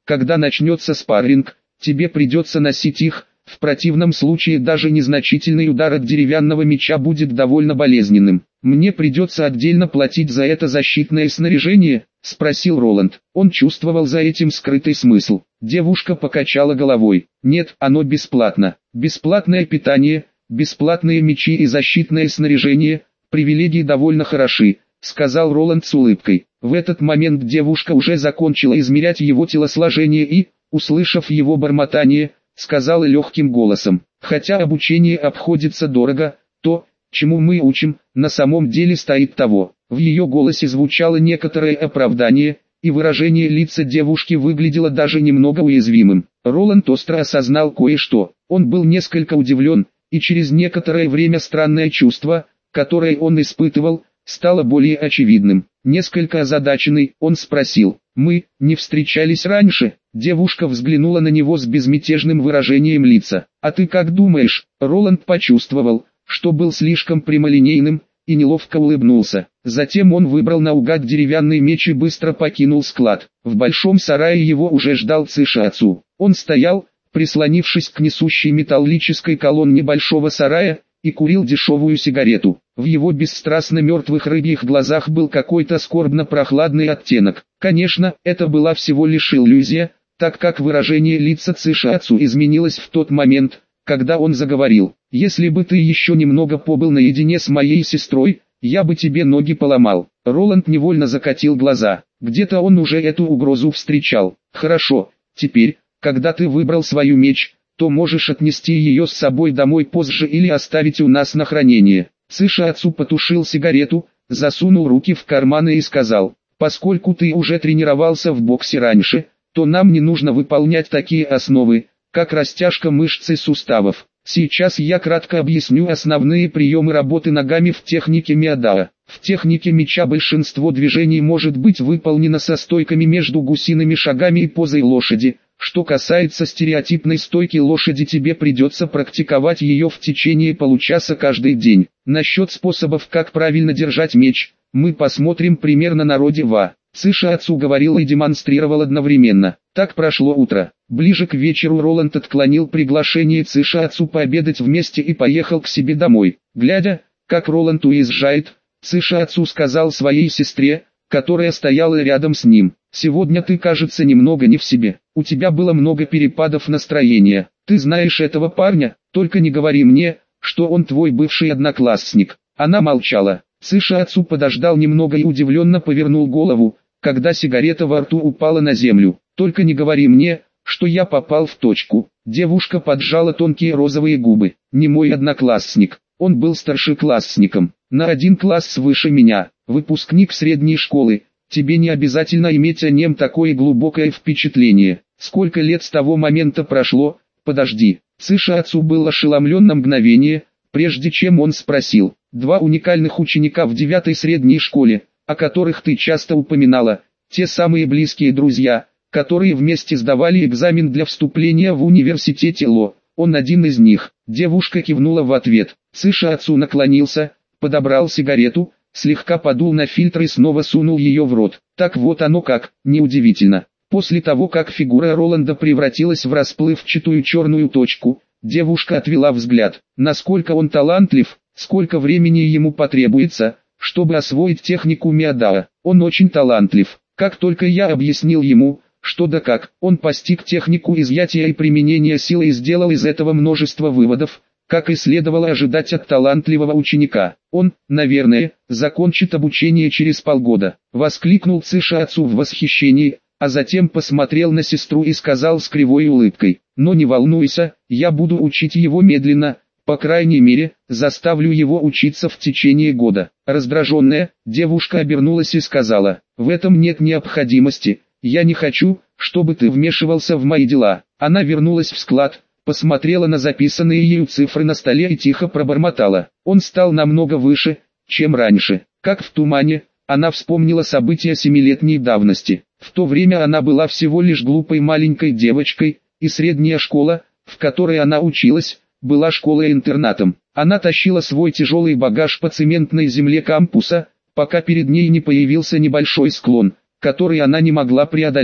когда начнется спарринг, тебе придется носить их, в противном случае даже незначительный удар от деревянного меча будет довольно болезненным. Мне придется отдельно платить за это защитное снаряжение?» — спросил Роланд. Он чувствовал за этим скрытый смысл. Девушка покачала головой. «Нет, оно бесплатно. Бесплатное питание, бесплатные мечи и защитное снаряжение, привилегии довольно хороши», — сказал Роланд с улыбкой. В этот момент девушка уже закончила измерять его телосложение и, услышав его бормотание, сказала легким голосом: «Хотя обучение обходится дорого, то, чему мы учим, на самом деле стоит того». В ее голосе звучало некоторое оправдание, и выражение лица девушки выглядело даже немного уязвимым. Роланд остро осознал кое-что. Он был несколько удивлен, и через некоторое время странное чувство, которое он испытывал, стало более очевидным. Несколько озадаченный, он спросил: «Мы не встречались раньше?» Девушка взглянула на него с безмятежным выражением лица. «А ты как думаешь?» Роланд почувствовал, что был слишком прямолинейным, и неловко улыбнулся. Затем он выбрал наугад деревянный меч и быстро покинул склад. В большом сарае его уже ждал Цишиацу. Он стоял, прислонившись к несущей металлической колонне большого сарая, и курил дешевую сигарету. В его бесстрастно мертвых рыбьих глазах был какой-то скорбно-прохладный оттенок. Конечно, это была всего лишь иллюзия, так как выражение лица Цишиацу изменилось в тот момент, когда он заговорил. «Если бы ты еще немного побыл наедине с моей сестрой, я бы тебе ноги поломал». Роланд невольно закатил глаза. Где-то он уже эту угрозу встречал. «Хорошо, теперь, когда ты выбрал свою меч, то можешь отнести ее с собой домой позже или оставить у нас на хранение». Цишиацу потушил сигарету, засунул руки в карманы и сказал: «Поскольку ты уже тренировался в боксе раньше, то нам не нужно выполнять такие основы, как растяжка мышц и суставов. Сейчас я кратко объясню основные приемы работы ногами в технике миодао. В технике меча большинство движений может быть выполнено со стойками между гусиными шагами и позой лошади. Что касается стереотипной стойки лошади, тебе придется практиковать ее в течение получаса каждый день. Насчет способов, как правильно держать меч, мы посмотрим пример на народе Ва». Цишиацу говорил и демонстрировал одновременно. Так прошло утро. Ближе к вечеру Роланд отклонил приглашение Цишиацу пообедать вместе и поехал к себе домой. Глядя, как Роланд уезжает, Цишиацу сказал своей сестре, которая стояла рядом с ним: «Сегодня ты, кажется, немного не в себе. У тебя было много перепадов настроения. Ты знаешь этого парня? Только не говори мне, что он твой бывший одноклассник». Она молчала. Цишиацу подождал немного и удивленно повернул голову, когда сигарета во рту упала на землю. «Только не говори мне, что я попал в точку». Девушка поджала тонкие розовые губы. «Не мой одноклассник. Он был старшеклассником, на один класс выше меня, выпускник средней школы. Тебе не обязательно иметь о нем такое глубокое впечатление. Сколько лет с того момента прошло? Подожди». Цишиацу был ошеломлен на мгновение, прежде чем он спросил: «Два уникальных ученика в девятой средней школе, о которых ты часто упоминала, те самые близкие друзья, которые вместе сдавали экзамен для вступления в университете Ло, он один из них». Девушка кивнула в ответ. Цишиацу наклонился, подобрал сигарету, слегка подул на фильтр и снова сунул ее в рот. Так вот оно как, неудивительно. После того, как фигура Роланда превратилась в расплывчатую черную точку, девушка отвела взгляд. Насколько он талантлив, сколько времени ему потребуется, чтобы освоить технику миодао. Он очень талантлив. Как только я объяснил ему, что да как, он постиг технику изъятия и применения силы и сделал из этого множество выводов, как и следовало ожидать от талантливого ученика. Он, наверное, закончит обучение через полгода. Воскликнул Цишиацу в восхищении, а затем посмотрел на сестру и сказал с кривой улыбкой: «Но не волнуйся, я буду учить его медленно, по крайней мере, заставлю его учиться в течение года». Раздраженная, девушка обернулась и сказала: «В этом нет необходимости, я не хочу, чтобы ты вмешивался в мои дела». Она вернулась в склад, посмотрела на записанные ею цифры на столе и тихо пробормотала: «Он стал намного выше, чем раньше». Как в тумане, она вспомнила события семилетней давности. В то время она была всего лишь глупой маленькой девочкой, и средняя школа, в которой она училась, была школой-интернатом. Она тащила свой тяжелый багаж по цементной земле кампуса, пока перед ней не появился небольшой склон, который она не могла преодолеть.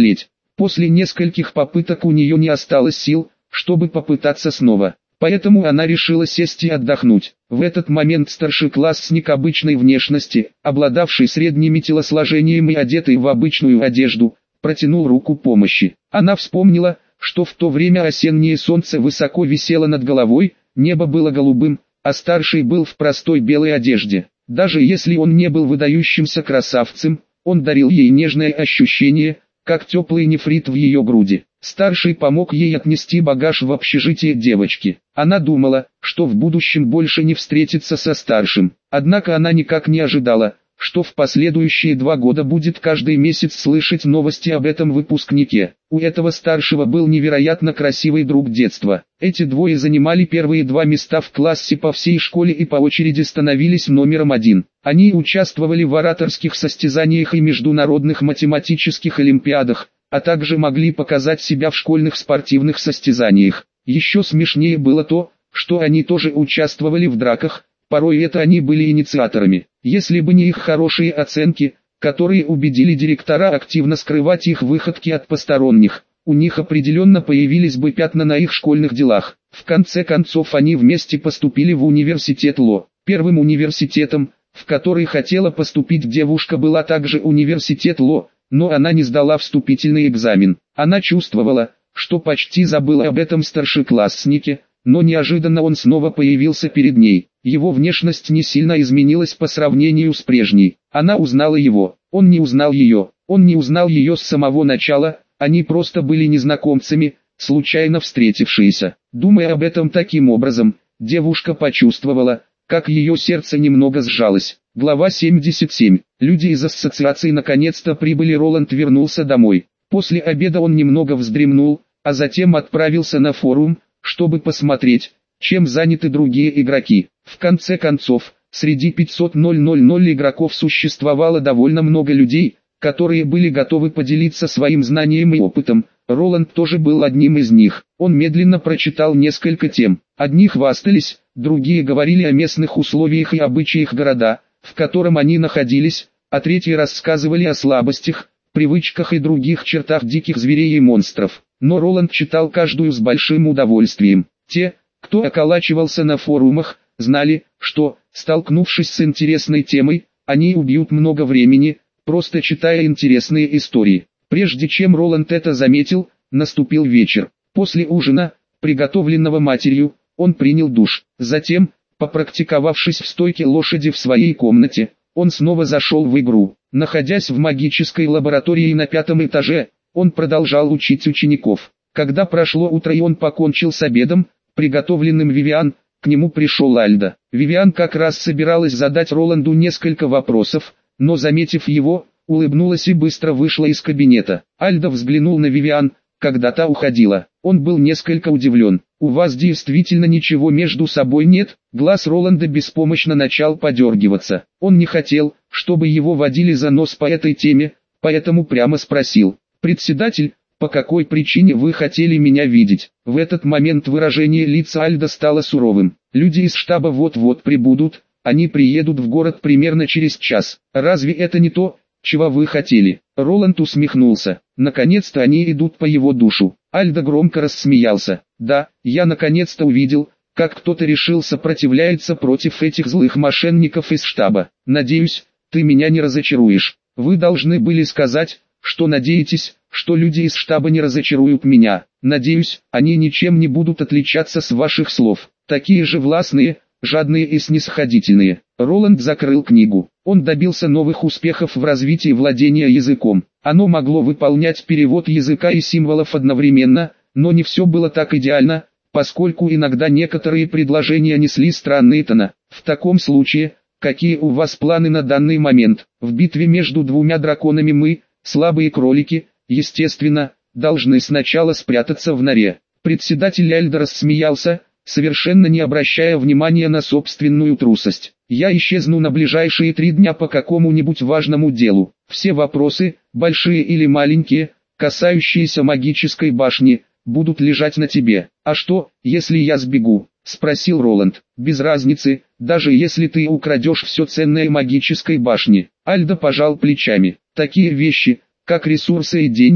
После нескольких попыток у нее не осталось сил, чтобы попытаться снова. Поэтому она решила сесть и отдохнуть. В этот момент старшеклассник обычной внешности, обладавший средними телосложением и одетый в обычную одежду, протянул руку помощи. Она вспомнила, что в то время осеннее солнце высоко висело над головой, небо было голубым, а старший был в простой белой одежде. Даже если он не был выдающимся красавцем, он дарил ей нежное ощущение, как теплый нефрит в ее груди. Старший помог ей отнести багаж в общежитие девочки. Она думала, что в будущем больше не встретится со старшим. Однако она никак не ожидала, что в последующие два года будет каждый месяц слышать новости об этом выпускнике. У этого старшего был невероятно красивый друг детства. Эти двое занимали первые два места в классе по всей школе и по очереди становились номером один. Они участвовали в ораторских состязаниях и международных математических олимпиадах, а также могли показать себя в школьных спортивных состязаниях. Еще смешнее было то, что они тоже участвовали в драках, порой это они были инициаторами. Если бы не их хорошие оценки, которые убедили директора активно скрывать их выходки от посторонних, у них определенно появились бы пятна на их школьных делах. В конце концов они вместе поступили в университет Ло. Первым университетом, в который хотела поступить девушка, была также университет Ло, но она не сдала вступительный экзамен. Она чувствовала, что почти забыла об этом старшекласснике, но неожиданно он снова появился перед ней. Его внешность не сильно изменилась по сравнению с прежней. Она узнала его, он не узнал ее, он не узнал ее с самого начала, они просто были незнакомцами, случайно встретившиеся. Думая об этом таким образом, девушка почувствовала, как ее сердце немного сжалось. Глава семьдесят семь. Люди из ассоциации наконец-то прибыли. Роланд вернулся домой. После обеда он немного вздремнул, а затем отправился на форум, чтобы посмотреть, чем заняты другие игроки. В конце концов, среди пятисот игроков существовало довольно много людей, которые были готовы поделиться своим знанием и опытом. Роланд тоже был одним из них. Он медленно прочитал несколько тем. Одни хвастались, другие говорили о местных условиях и обычаях города, в котором они находились, а третьи рассказывали о слабостях, привычках и других чертах диких зверей и монстров. Но Роланд читал каждую с большим удовольствием. Те, кто околачивался на форумах, знали, что, столкнувшись с интересной темой, они убьют много времени, просто читая интересные истории. Прежде чем Роланд это заметил, наступил вечер. После ужина, приготовленного матерью, он принял душ. Затем, попрактиковавшись в стойке лошади в своей комнате, он снова зашел в игру. Находясь в магической лаборатории на пятом этаже, он продолжал учить учеников. Когда прошло утро и он покончил с обедом, приготовленным Вивиан, к нему пришел Альда. Вивиан как раз собиралась задать Роланду несколько вопросов, но заметив его, улыбнулась и быстро вышла из кабинета. Альда взглянул на Вивиан, когда та уходила. Он был несколько удивлен. «У вас действительно ничего между собой нет?» Глаз Роланда беспомощно начал подергиваться. Он не хотел, чтобы его водили за нос по этой теме, поэтому прямо спросил: «Председатель, по какой причине вы хотели меня видеть?» В этот момент выражение лица Альда стало суровым. «Люди из штаба вот-вот прибудут, они приедут в город примерно через час. Разве это не то, чего вы хотели?» Роланд усмехнулся. Наконец-то они идут по его душу. Альда громко рассмеялся. «Да, я наконец-то увидел, как кто-то решил сопротивляться против этих злых мошенников из штаба. Надеюсь, ты меня не разочаруешь. Вы должны были сказать, что надеетесь, что люди из штаба не разочаруют меня. Надеюсь, они ничем не будут отличаться с ваших слов. Такие же властные, жадные и снисходительные». Роланд закрыл книгу. Он добился новых успехов в развитии владения языком. Оно могло выполнять перевод языка и символов одновременно, но не все было так идеально, поскольку иногда некоторые предложения несли странные тона. В таком случае, какие у вас планы на данный момент? В битве между двумя драконами мы, слабые кролики, естественно, должны сначала спрятаться в норе. Председатель Альда рассмеялся, совершенно не обращая внимания на собственную трусость. «Я исчезну на ближайшие три дня по какому-нибудь важному делу. Все вопросы, большие или маленькие, касающиеся магической башни, будут лежать на тебе». «А что, если я сбегу?» — спросил Роланд. «Без разницы, даже если ты украдешь все ценное магической башни». Альда пожал плечами. «Такие вещи, как ресурсы и деньги,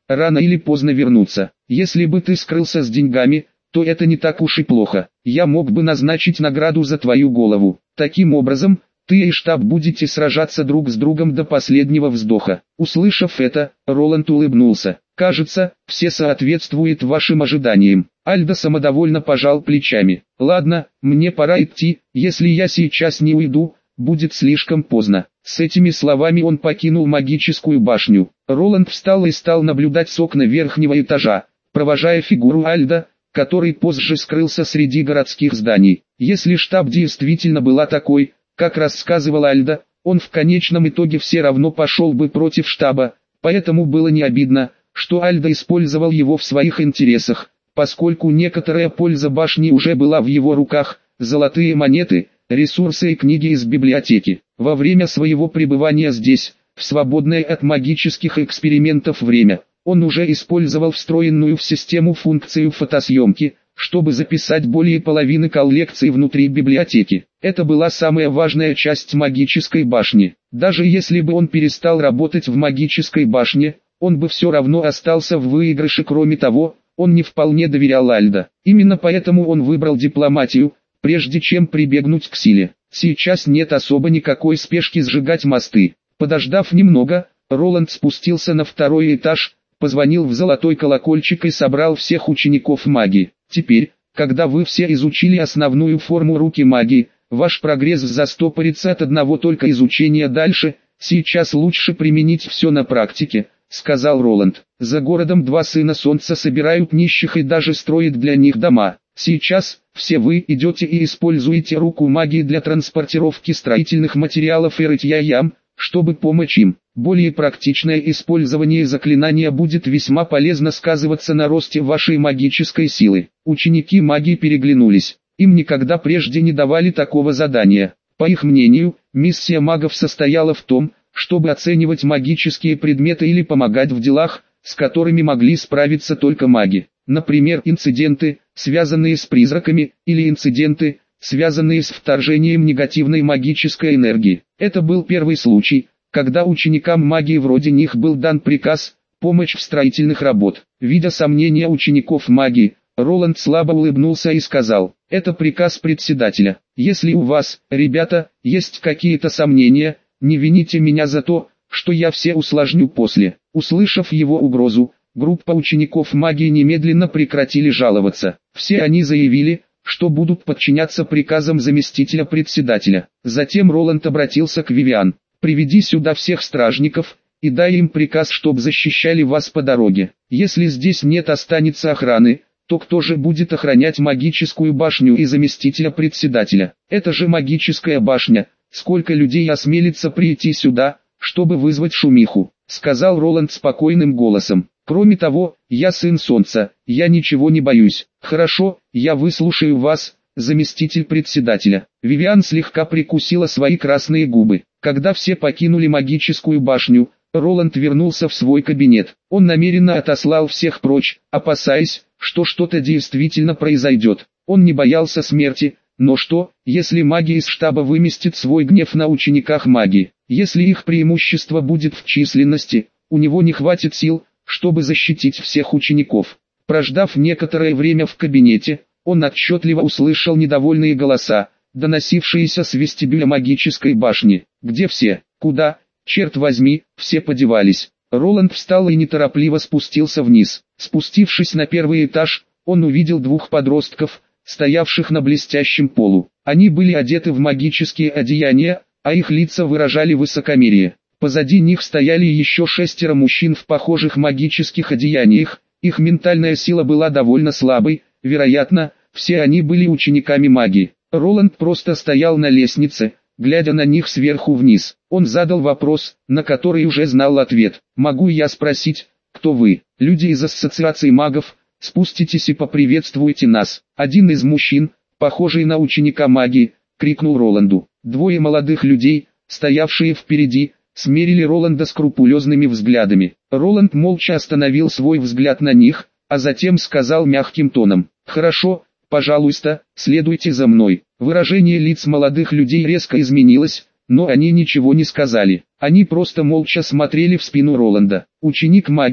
рано или поздно вернутся. Если бы ты скрылся с деньгами, то это не так уж и плохо. Я мог бы назначить награду за твою голову. Таким образом, ты и штаб будете сражаться друг с другом до последнего вздоха». Услышав это, Роланд улыбнулся. «Кажется, все соответствует вашим ожиданиям». Альдо самодовольно пожал плечами. «Ладно, мне пора идти, если я сейчас не уйду, будет слишком поздно». С этими словами он покинул магическую башню. Роланд встал и стал наблюдать с окна верхнего этажа, провожая фигуру Альдо, который позже скрылся среди городских зданий. Если штаб действительно была такой, как рассказывал Альдо, он в конечном итоге все равно пошел бы против штаба, поэтому было не обидно, что Альдо использовал его в своих интересах, поскольку некоторая польза башни уже была в его руках: золотые монеты, ресурсы и книги из библиотеки. Во время своего пребывания здесь, в свободное от магических экспериментов время, он уже использовал встроенную в систему функцию фотосъемки, чтобы записать более половины коллекции внутри библиотеки. Это была самая важная часть магической башни. Даже если бы он перестал работать в магической башне, он бы все равно остался в выигрыше. Кроме того, он не вполне доверял Альдо. Именно поэтому он выбрал дипломатию, прежде чем прибегнуть к силе. Сейчас нет особо никакой спешки сжигать мосты. Подождав немного, Роланд спустился на второй этаж, позвонил в золотой колокольчик и собрал всех учеников магии. Теперь, когда вы все изучили основную форму руки магии, ваш прогресс застопорится от одного только изучения дальше. Сейчас лучше применить все на практике, сказал Роланд. За городом два сына солнца собирают нищих и даже строят для них дома. Сейчас, все вы идете и используете руку магии для транспортировки строительных материалов и рытья ям, чтобы помочь им. Более практичное использование заклинания будет весьма полезно сказываться на росте вашей магической силы. Ученики магии переглянулись. Им никогда прежде не давали такого задания. По их мнению, миссия магов состояла в том, чтобы оценивать магические предметы или помогать в делах, с которыми могли справиться только маги. Например, инциденты, связанные с призраками, или инциденты, связанные с вторжением негативной магической энергии. Это был первый случай, когда ученикам магии вроде них был дан приказ «помощь в строительных работах». Видя сомнения учеников магии, Роланд слабо улыбнулся и сказал: «Это приказ председателя. Если у вас, ребята, есть какие-то сомнения, не вините меня за то, что я все усложню после». Услышав его угрозу, группа учеников магии немедленно прекратили жаловаться. Все они заявили, что будут подчиняться приказам заместителя председателя. Затем Роланд обратился к Вивиан: «Приведи сюда всех стражников, и дай им приказ, чтоб защищали вас по дороге. Если здесь нет останется охраны, то кто же будет охранять магическую башню и заместителя председателя? Это же магическая башня, сколько людей осмелится прийти сюда, чтобы вызвать шумиху», — сказал Роланд спокойным голосом. «Кроме того, я сын солнца, я ничего не боюсь». «Хорошо, я выслушаю вас, заместитель председателя». Вивиан слегка прикусила свои красные губы. Когда все покинули магическую башню, Роланд вернулся в свой кабинет. Он намеренно отослал всех прочь, опасаясь, что что-то действительно произойдет. Он не боялся смерти, но что, если маги из штаба выместят свой гнев на учениках магии? Если их преимущество будет в численности, у него не хватит сил, чтобы защитить всех учеников. Прождав некоторое время в кабинете, он отчетливо услышал недовольные голоса, доносившиеся с вестибюля магической башни. «Где все? Куда, черт возьми, все подевались?» Роланд встал и неторопливо спустился вниз. Спустившись на первый этаж, он увидел двух подростков, стоявших на блестящем полу. Они были одеты в магические одеяния, а их лица выражали высокомерие. Позади них стояли еще шестеро мужчин в похожих магических одеяниях. Их ментальная сила была довольно слабой, вероятно, все они были учениками магии. Роланд просто стоял на лестнице, глядя на них сверху вниз. Он задал вопрос, на который уже знал ответ. «Могу я спросить, кто вы?» «Люди из ассоциации магов, спуститесь и поприветствуйте нас». Один из мужчин, похожий на ученика магии, крикнул Роланду. Двое молодых людей, стоявшие впереди, смерили Роланда скрупулезными взглядами. Роланд молча остановил свой взгляд на них, а затем сказал мягким тоном: «Хорошо, пожалуйста, следуйте за мной». Выражение лиц молодых людей резко изменилось, но они ничего не сказали. Они просто молча смотрели в спину Роланда. Ученик магии,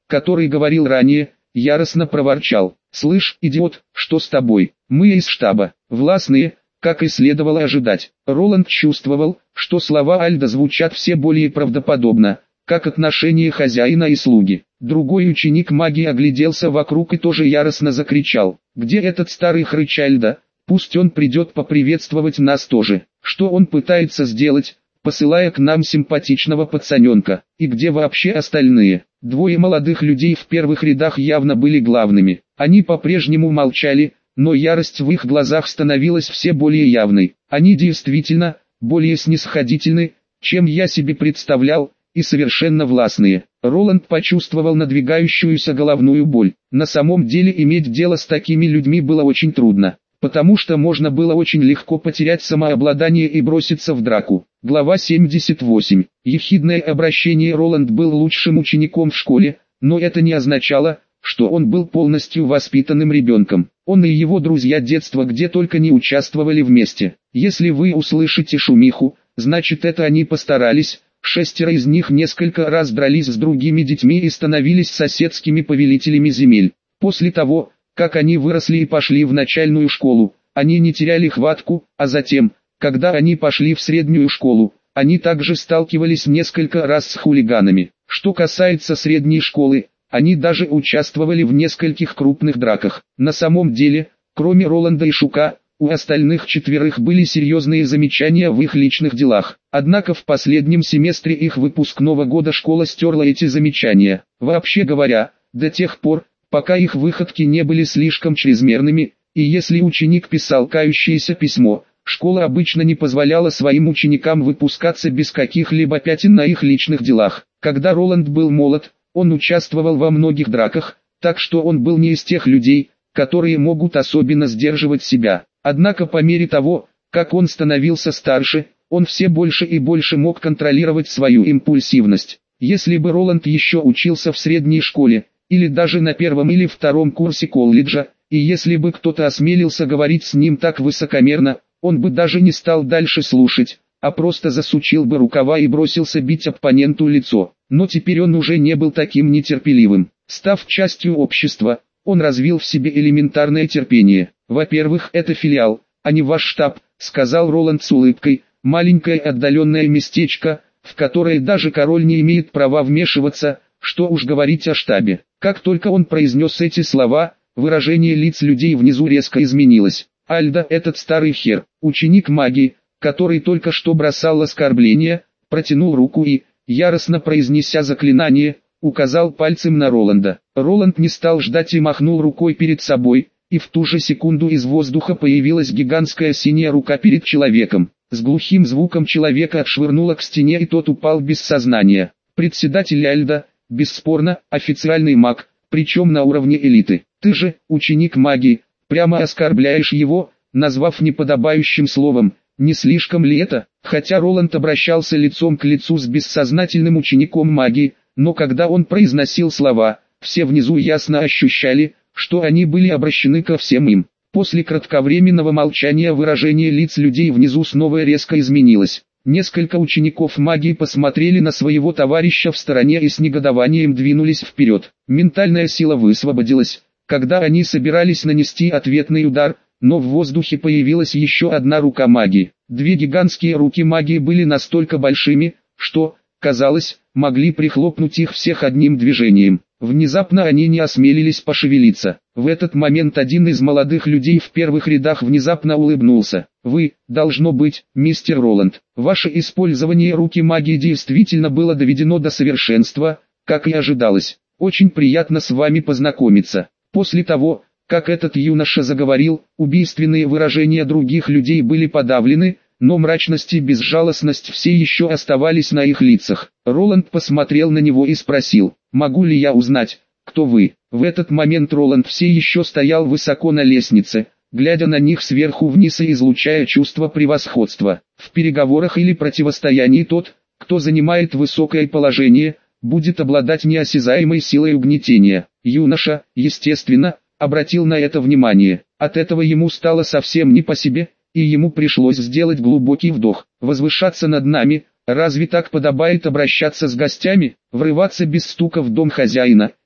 который говорил ранее, яростно проворчал: «Слышь, идиот, что с тобой? Мы из штаба». Властные, как и следовало ожидать. Роланд чувствовал, что слова Альда звучат все более правдоподобно, как отношение хозяина и слуги. Другой ученик магии огляделся вокруг и тоже яростно закричал: «Где этот старый хрыч Альда? Пусть он придет поприветствовать нас тоже. Что он пытается сделать, посылая к нам симпатичного пацаненка? И где вообще остальные?» Двое молодых людей в первых рядах явно были главными. Они по-прежнему молчали, но ярость в их глазах становилась все более явной. Они действительно более снисходительны, чем я себе представлял, и совершенно властные. Роланд почувствовал надвигающуюся головную боль. На самом деле иметь дело с такими людьми было очень трудно, потому что можно было очень легко потерять самообладание и броситься в драку. Глава семьдесят восемь. Ехидное обращение. Роланд был лучшим учеником в школе, но это не означало, что он был полностью воспитанным ребенком. Он и его друзья детства где только не участвовали вместе. Если вы услышите шумиху, значит это они постарались. Шестеро из них несколько раз дрались с другими детьми и становились соседскими повелителями земель. После того, как они выросли и пошли в начальную школу, они не теряли хватку, а затем, когда они пошли в среднюю школу, они также сталкивались несколько раз с хулиганами. Что касается средней школы, они даже участвовали в нескольких крупных драках. На самом деле, кроме Роланда и Шука, у остальных четверых были серьезные замечания в их личных делах. Однако в последнем семестре их выпускного года школа стерла эти замечания. Вообще говоря, до тех пор, пока их выходки не были слишком чрезмерными, и если ученик писал кающееся письмо, школа обычно не позволяла своим ученикам выпускаться без каких-либо пятен на их личных делах. Когда Роланд был молод, он участвовал во многих драках, так что он был не из тех людей, которые могут особенно сдерживать себя. Однако по мере того, как он становился старше, он все больше и больше мог контролировать свою импульсивность. Если бы Роланд еще учился в средней школе, или даже на первом или втором курсе колледжа, и если бы кто-то осмелился говорить с ним так высокомерно, он бы даже не стал дальше слушать, а просто засучил бы рукава и бросился бить оппоненту лицо. Но теперь он уже не был таким нетерпеливым. Став частью общества, он развил в себе элементарное терпение. «Во-первых, это филиал, а не ваш штаб», — сказал Роланд с улыбкой, «маленькое отдаленное местечко, в которое даже король не имеет права вмешиваться, что уж говорить о штабе». Как только он произнес эти слова, выражение лиц людей внизу резко изменилось. Альда, этот старый хер, ученик магии, который только что бросал оскорбления, протянул руку и, яростно произнеся заклинание, указал пальцем на Роланда. Роланд не стал ждать и махнул рукой перед собой, и в ту же секунду из воздуха появилась гигантская синяя рука перед человеком. С глухим звуком человека отшвырнуло к стене, и тот упал без сознания. Председатель Альда, бесспорно, официальный маг, причем на уровне элиты. Ты же, ученик магии, прямо оскорбляешь его, назвав неподобающим словом. Не слишком ли это? Хотя Роланд обращался лицом к лицу с бессознательным учеником магии, но когда он произносил слова, все внизу ясно ощущали, что они были обращены ко всем им. После кратковременного молчания выражение лиц людей внизу снова резко изменилось. Несколько учеников магии посмотрели на своего товарища в стороне и с негодованием двинулись вперед. Ментальная сила высвободилась, когда они собирались нанести ответный удар, но в воздухе появилась еще одна рука магии. Две гигантские руки магии были настолько большими, что, казалось, могли прихлопнуть их всех одним движением. Внезапно они не осмелились пошевелиться. В этот момент один из молодых людей в первых рядах внезапно улыбнулся. «Вы, должно быть, мистер Роланд. Ваше использование руки магии действительно было доведено до совершенства, как и ожидалось. Очень приятно с вами познакомиться». После того, как этот юноша заговорил, убийственные выражения других людей были подавлены, но мрачность и безжалостность все еще оставались на их лицах. Роланд посмотрел на него и спросил: «Могу ли я узнать, кто вы?» В этот момент Роланд все еще стоял высоко на лестнице, глядя на них сверху вниз и излучая чувство превосходства. В переговорах или противостоянии тот, кто занимает высокое положение, будет обладать неосязаемой силой угнетения. Юноша, естественно, обратил на это внимание. От этого ему стало совсем не по себе, и ему пришлось сделать глубокий вдох. «Возвышаться над нами, разве так подобает обращаться с гостями?» Врываться без стука в дом хозяина,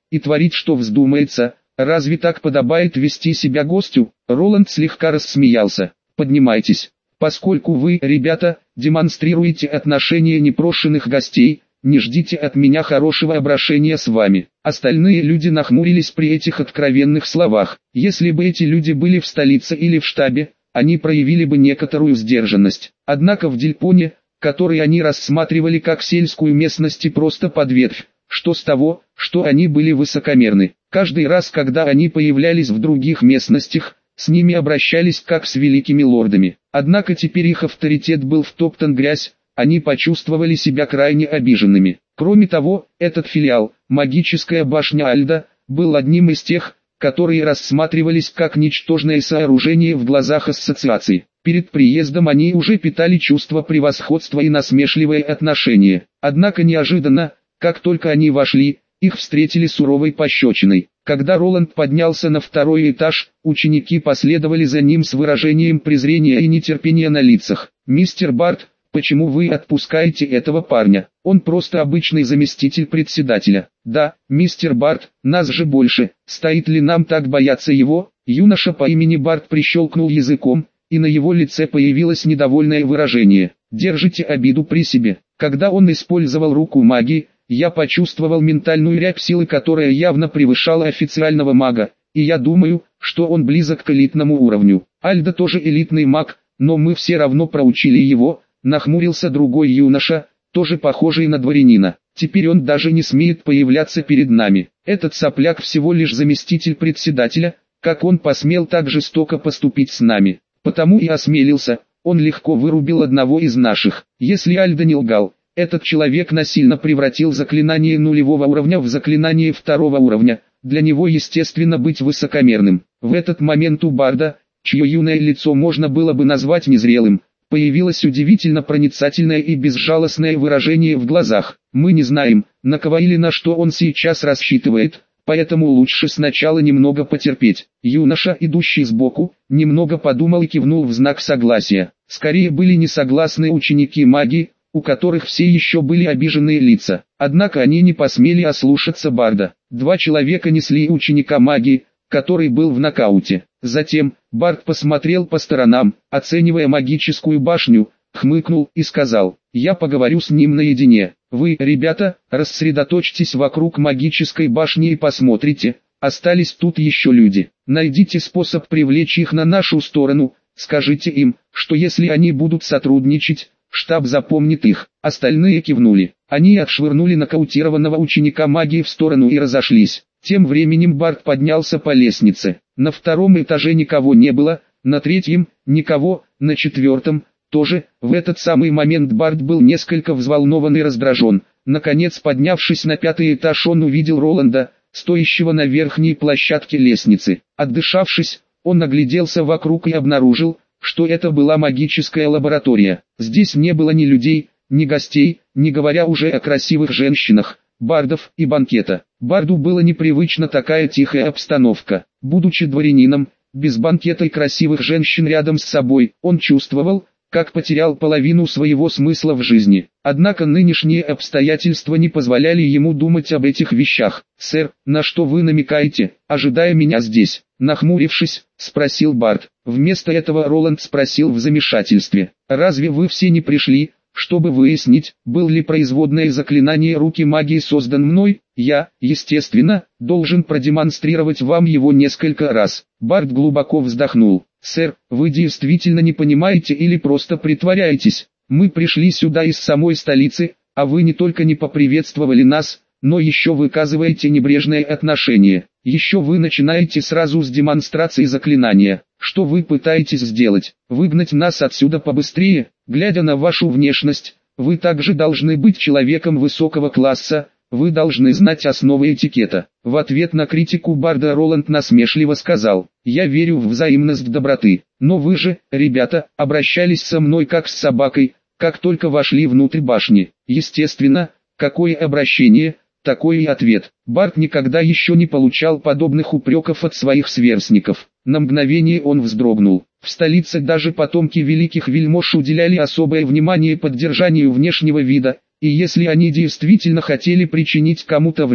и творить, что вздумается. Разве так подобает вести себя гостю? Роланд слегка рассмеялся. Поднимайтесь. Поскольку вы, ребята, демонстрируете отношение непрошенных гостей, не ждите от меня хорошего обращения с вами. Остальные люди нахмурились при этих откровенных словах. Если бы эти люди были в столице или в штабе, они проявили бы некоторую сдержанность. Однако в Дильпоне, который они рассматривали как сельскую местность и просто подветвь, что с того, что они были высокомерны. Каждый раз, когда они появлялись в других местностях, с ними обращались как с великими лордами. Однако теперь их авторитет был втоптан в грязь, они почувствовали себя крайне обиженными. Кроме того, этот филиал, магическая башня Альда, был одним из тех, которые рассматривались как ничтожное сооружение в глазах ассоциации. Перед приездом они уже питали чувство превосходства и насмешливое отношение. Однако неожиданно, как только они вошли, их встретили суровой пощечиной. Когда Роланд поднялся на второй этаж, ученики последовали за ним с выражением презрения и нетерпения на лицах. «Мистер Барт, почему вы отпускаете этого парня? Он просто обычный заместитель председателя». «Да, мистер Барт, нас же больше, стоит ли нам так бояться его?» Юноша по имени Барт прищелкнул языком, и на его лице появилось недовольное выражение. «Держите обиду при себе». Когда он использовал руку магии, я почувствовал ментальную рябь силы, которая явно превышала официального мага, и я думаю, что он близок к элитному уровню. Альда тоже элитный маг, но мы все равно проучили его, нахмурился другой юноша, тоже похожий на дворянина. Теперь он даже не смеет появляться перед нами. Этот сопляк всего лишь заместитель председателя, как он посмел так жестоко поступить с нами. Потому и осмелился, он легко вырубил одного из наших. Если Альда не лгал, этот человек насильно превратил заклинание нулевого уровня в заклинание второго уровня. Для него естественно быть высокомерным. В этот момент у Барда, чье юное лицо можно было бы назвать незрелым, появилось удивительно проницательное и безжалостное выражение в глазах. Мы не знаем, на кого или на что он сейчас рассчитывает, поэтому лучше сначала немного потерпеть. Юноша, идущий сбоку, немного подумал и кивнул в знак согласия. Скорее были не согласны ученики магии, у которых все еще были обиженные лица. Однако они не посмели ослушаться Барда. Два человека несли ученика магии, который был в нокауте. Затем, Бард посмотрел по сторонам, оценивая магическую башню, хмыкнул и сказал: «Я поговорю с ним наедине. Вы, ребята, рассредоточьтесь вокруг магической башни и посмотрите, остались тут еще люди. Найдите способ привлечь их на нашу сторону, скажите им, что если они будут сотрудничать, штаб запомнит их». Остальные кивнули. Они отшвырнули нокаутированного ученика магии в сторону и разошлись. Тем временем Бард поднялся по лестнице. На втором этаже никого не было, на третьем – никого, на четвертом – тоже. В этот самый момент Бард был несколько взволнован и раздражен. Наконец, поднявшись на пятый этаж, он увидел Роланда, стоящего на верхней площадке лестницы. Отдышавшись, он огляделся вокруг и обнаружил, что это была магическая лаборатория. Здесь не было ни людей, ни гостей, не говоря уже о красивых женщинах, бардов и банкета. Барду было непривычна такая тихая обстановка. Будучи дворянином, без банкета и красивых женщин рядом с собой, он чувствовал, как потерял половину своего смысла в жизни. Однако нынешние обстоятельства не позволяли ему думать об этих вещах. «Сэр, на что вы намекаете, ожидая меня здесь?» Нахмурившись, спросил Бард. Вместо этого Роланд спросил в замешательстве: «Разве вы все не пришли, чтобы выяснить, был ли производное заклинание руки магии создан мной? Я, естественно, должен продемонстрировать вам его несколько раз». Бард глубоко вздохнул. «Сэр, вы действительно не понимаете или просто притворяетесь? Мы пришли сюда из самой столицы, а вы не только не поприветствовали нас, но еще выказываете небрежное отношение. Еще вы начинаете сразу с демонстрации заклинания. Что вы пытаетесь сделать? Выгнать нас отсюда побыстрее? Глядя на вашу внешность, вы также должны быть человеком высокого класса, вы должны знать основы этикета». В ответ на критику Барда Роланд насмешливо сказал: «Я верю в взаимность доброты, но вы же, ребята, обращались со мной как с собакой, как только вошли внутрь башни. Естественно, какое обращение, такой и ответ». Бард никогда еще не получал подобных упреков от своих сверстников. На мгновение он вздрогнул. В столице даже потомки великих вельмож уделяли особое внимание поддержанию внешнего вида, и если они действительно хотели причинить кому-то вред,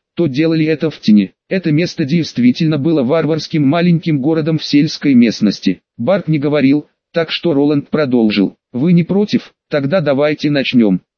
то делали это в тени. Это место действительно было варварским маленьким городом в сельской местности. Барт не говорил, так что Роланд продолжил. «Вы не против? Тогда давайте начнем».